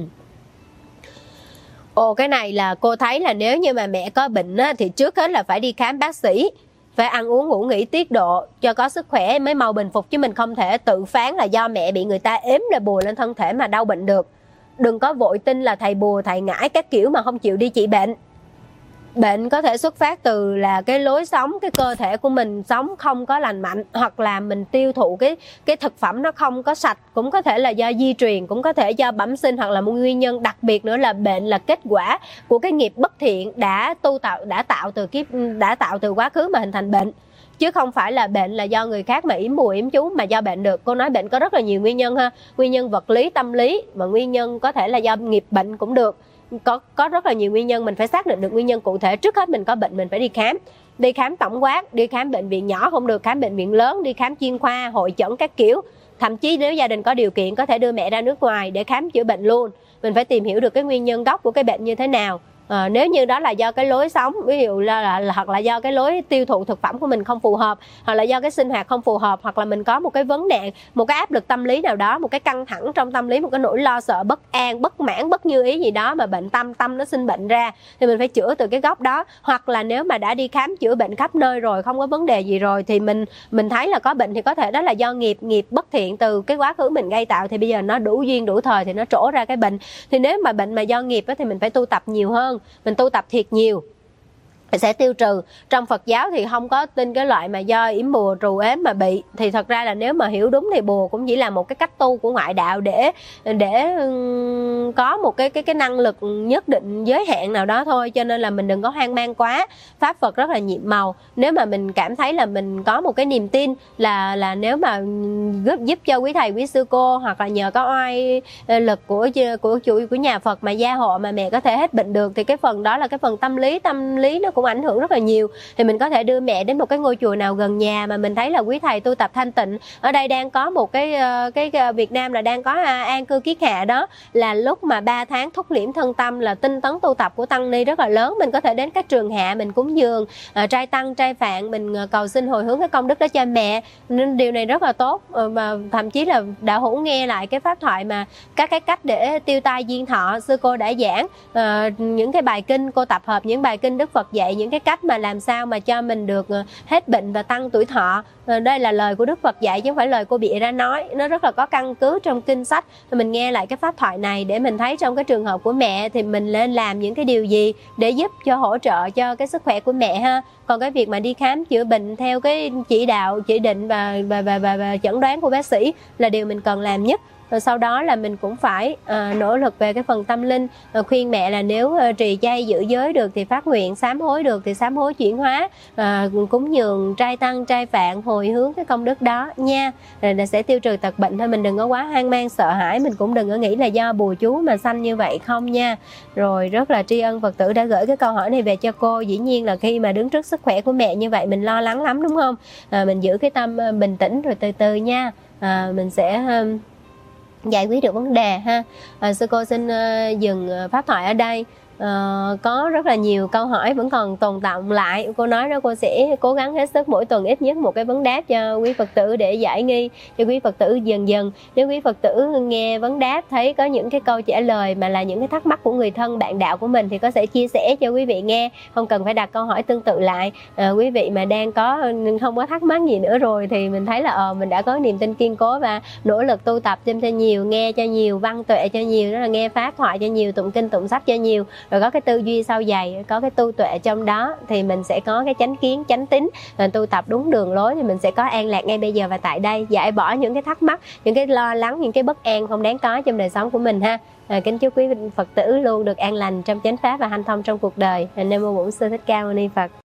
Cái này là cô thấy là nếu như mà mẹ có bệnh á, thì trước hết là phải đi khám bác sĩ, phải ăn uống ngủ nghỉ tiết độ cho có sức khỏe mới mau bình phục, chứ mình không thể tự phán là do mẹ bị người ta ếm là bùa lên thân thể mà đau bệnh được. Đừng có vội tin là thầy bùa thầy ngải các kiểu mà không chịu đi trị bệnh. Bệnh có thể xuất phát từ là cái lối sống, cái cơ thể của mình sống không có lành mạnh, hoặc là mình tiêu thụ cái thực phẩm nó không có sạch, cũng có thể là do di truyền, cũng có thể do bẩm sinh, hoặc là một nguyên nhân đặc biệt nữa là bệnh là kết quả của cái nghiệp bất thiện đã tạo từ quá khứ mà hình thành bệnh, chứ không phải là bệnh là do người khác mà yểm bùa yểm chú mà do bệnh được. Cô nói bệnh có rất là nhiều nguyên nhân ha, nguyên nhân vật lý, tâm lý, mà nguyên nhân có thể là do nghiệp bệnh cũng được. Có rất là nhiều nguyên nhân, mình phải xác định được nguyên nhân cụ thể. Trước hết mình có bệnh mình phải đi khám tổng quát, đi khám bệnh viện nhỏ không được, khám bệnh viện lớn, đi khám chuyên khoa, hội chẩn các kiểu. Thậm chí nếu gia đình có điều kiện có thể đưa mẹ ra nước ngoài để khám chữa bệnh luôn. Mình phải tìm hiểu được cái nguyên nhân gốc của cái bệnh như thế nào. Nếu như đó là do cái lối sống, ví dụ là hoặc là do cái lối tiêu thụ thực phẩm của mình không phù hợp, hoặc là do cái sinh hoạt không phù hợp, hoặc là mình có một cái vấn nạn, một cái áp lực tâm lý nào đó, một cái căng thẳng trong tâm lý, một cái nỗi lo sợ, bất an, bất mãn, bất như ý gì đó mà bệnh tâm nó sinh bệnh ra, thì mình phải chữa từ cái gốc đó. Hoặc là nếu mà đã đi khám chữa bệnh khắp nơi rồi không có vấn đề gì rồi, thì mình thấy là có bệnh thì có thể đó là do nghiệp bất thiện từ cái quá khứ mình gây tạo, thì bây giờ nó đủ duyên đủ thời thì nó trổ ra cái bệnh. Thì nếu mà bệnh mà do nghiệp thì mình phải tu tập nhiều hơn, mình tu tập thiệt nhiều sẽ tiêu trừ. Trong Phật giáo thì không có tin cái loại mà do yểm bùa trù ếm mà bị, thì thật ra là nếu mà hiểu đúng thì bùa cũng chỉ là một cái cách tu của ngoại đạo để có một cái năng lực nhất định giới hạn nào đó thôi. Cho nên là mình đừng có hoang mang quá. Pháp Phật rất là nhiệm màu. Nếu mà mình cảm thấy là mình có một cái niềm tin là nếu mà giúp cho quý thầy quý sư cô, hoặc là nhờ có oai lực của nhà Phật mà gia hộ mà mẹ có thể hết bệnh được, thì cái phần đó là cái phần tâm lý nó cũng ảnh hưởng rất là nhiều. Thì mình có thể đưa mẹ đến một cái ngôi chùa nào gần nhà mà mình thấy là quý thầy tu tập thanh tịnh. Ở đây đang có một cái Việt Nam là đang có an cư kiết hạ, đó là lúc mà 3 tháng thúc liễm thân tâm, là tinh tấn tu tập của tăng ni rất là lớn. Mình có thể đến các trường hạ mình cúng dường trai tăng trai phạn, mình cầu xin hồi hướng cái công đức đó cho mẹ, nên điều này rất là tốt. Mà thậm chí là đạo hữu nghe lại cái pháp thoại mà các cái cách để tiêu tai duyên thọ, sư cô đã giảng những cái bài kinh, cô tập hợp những bài kinh Đức Phật dạy những cái cách mà làm sao mà cho mình được hết bệnh và tăng tuổi thọ. Đây là lời của Đức Phật dạy chứ không phải lời cô bịa ra nói, nó rất là có căn cứ trong kinh sách. Mình nghe lại cái pháp thoại này để mình thấy trong cái trường hợp của mẹ thì mình nên làm những cái điều gì để giúp cho hỗ trợ cho cái sức khỏe của mẹ ha. Còn cái việc mà đi khám chữa bệnh theo cái chỉ đạo, chỉ định và chẩn đoán của bác sĩ là điều mình cần làm nhất. Rồi sau đó là mình cũng phải nỗ lực về cái phần tâm linh, khuyên mẹ là nếu trì chay giữ giới được thì phát nguyện, sám hối được thì sám hối chuyển hóa, cúng dường trai tăng trai phạn, hồi hướng cái công đức đó nha, rồi là sẽ tiêu trừ tật bệnh thôi. Mình đừng có quá hoang mang sợ hãi, mình cũng đừng có nghĩ là do bùa chú mà sanh như vậy không nha. Rồi rất là tri ân Phật tử đã gửi cái câu hỏi này về cho cô. Dĩ nhiên là khi mà đứng trước sức khỏe của mẹ như vậy mình lo lắng lắm đúng không? Mình giữ cái tâm bình tĩnh rồi từ từ nha, mình sẽ giải quyết được vấn đề ha. Sư cô xin dừng pháp thoại ở đây. Có rất là nhiều câu hỏi vẫn còn tồn đọng lại. Cô nói đó, cô sẽ cố gắng hết sức mỗi tuần ít nhất một cái vấn đáp cho quý Phật tử để giải nghi cho quý Phật tử dần dần. Nếu quý Phật tử nghe vấn đáp thấy có những cái câu trả lời mà là những cái thắc mắc của người thân bạn đạo của mình thì có thể chia sẻ cho quý vị nghe, không cần phải đặt câu hỏi tương tự lại. Quý vị mà đang không có thắc mắc gì nữa rồi thì mình thấy là mình đã có niềm tin kiên cố và nỗ lực tu tập cho nhiều, nghe cho nhiều, văn tuệ cho nhiều, đó là nghe pháp thoại cho nhiều, tụng kinh tụng sách cho nhiều, rồi có cái tư duy sâu dày, có cái tu tuệ trong đó thì mình sẽ có cái chánh kiến, chánh tín, tu tập đúng đường lối thì mình sẽ có an lạc ngay bây giờ và tại đây, giải bỏ những cái thắc mắc, những cái lo lắng, những cái bất an không đáng có trong đời sống của mình ha. Kính chúc quý Phật tử luôn được an lành trong chánh pháp và hanh thông trong cuộc đời. Nam mô Bổn Sư Thích Ca Mâu Ni Phật.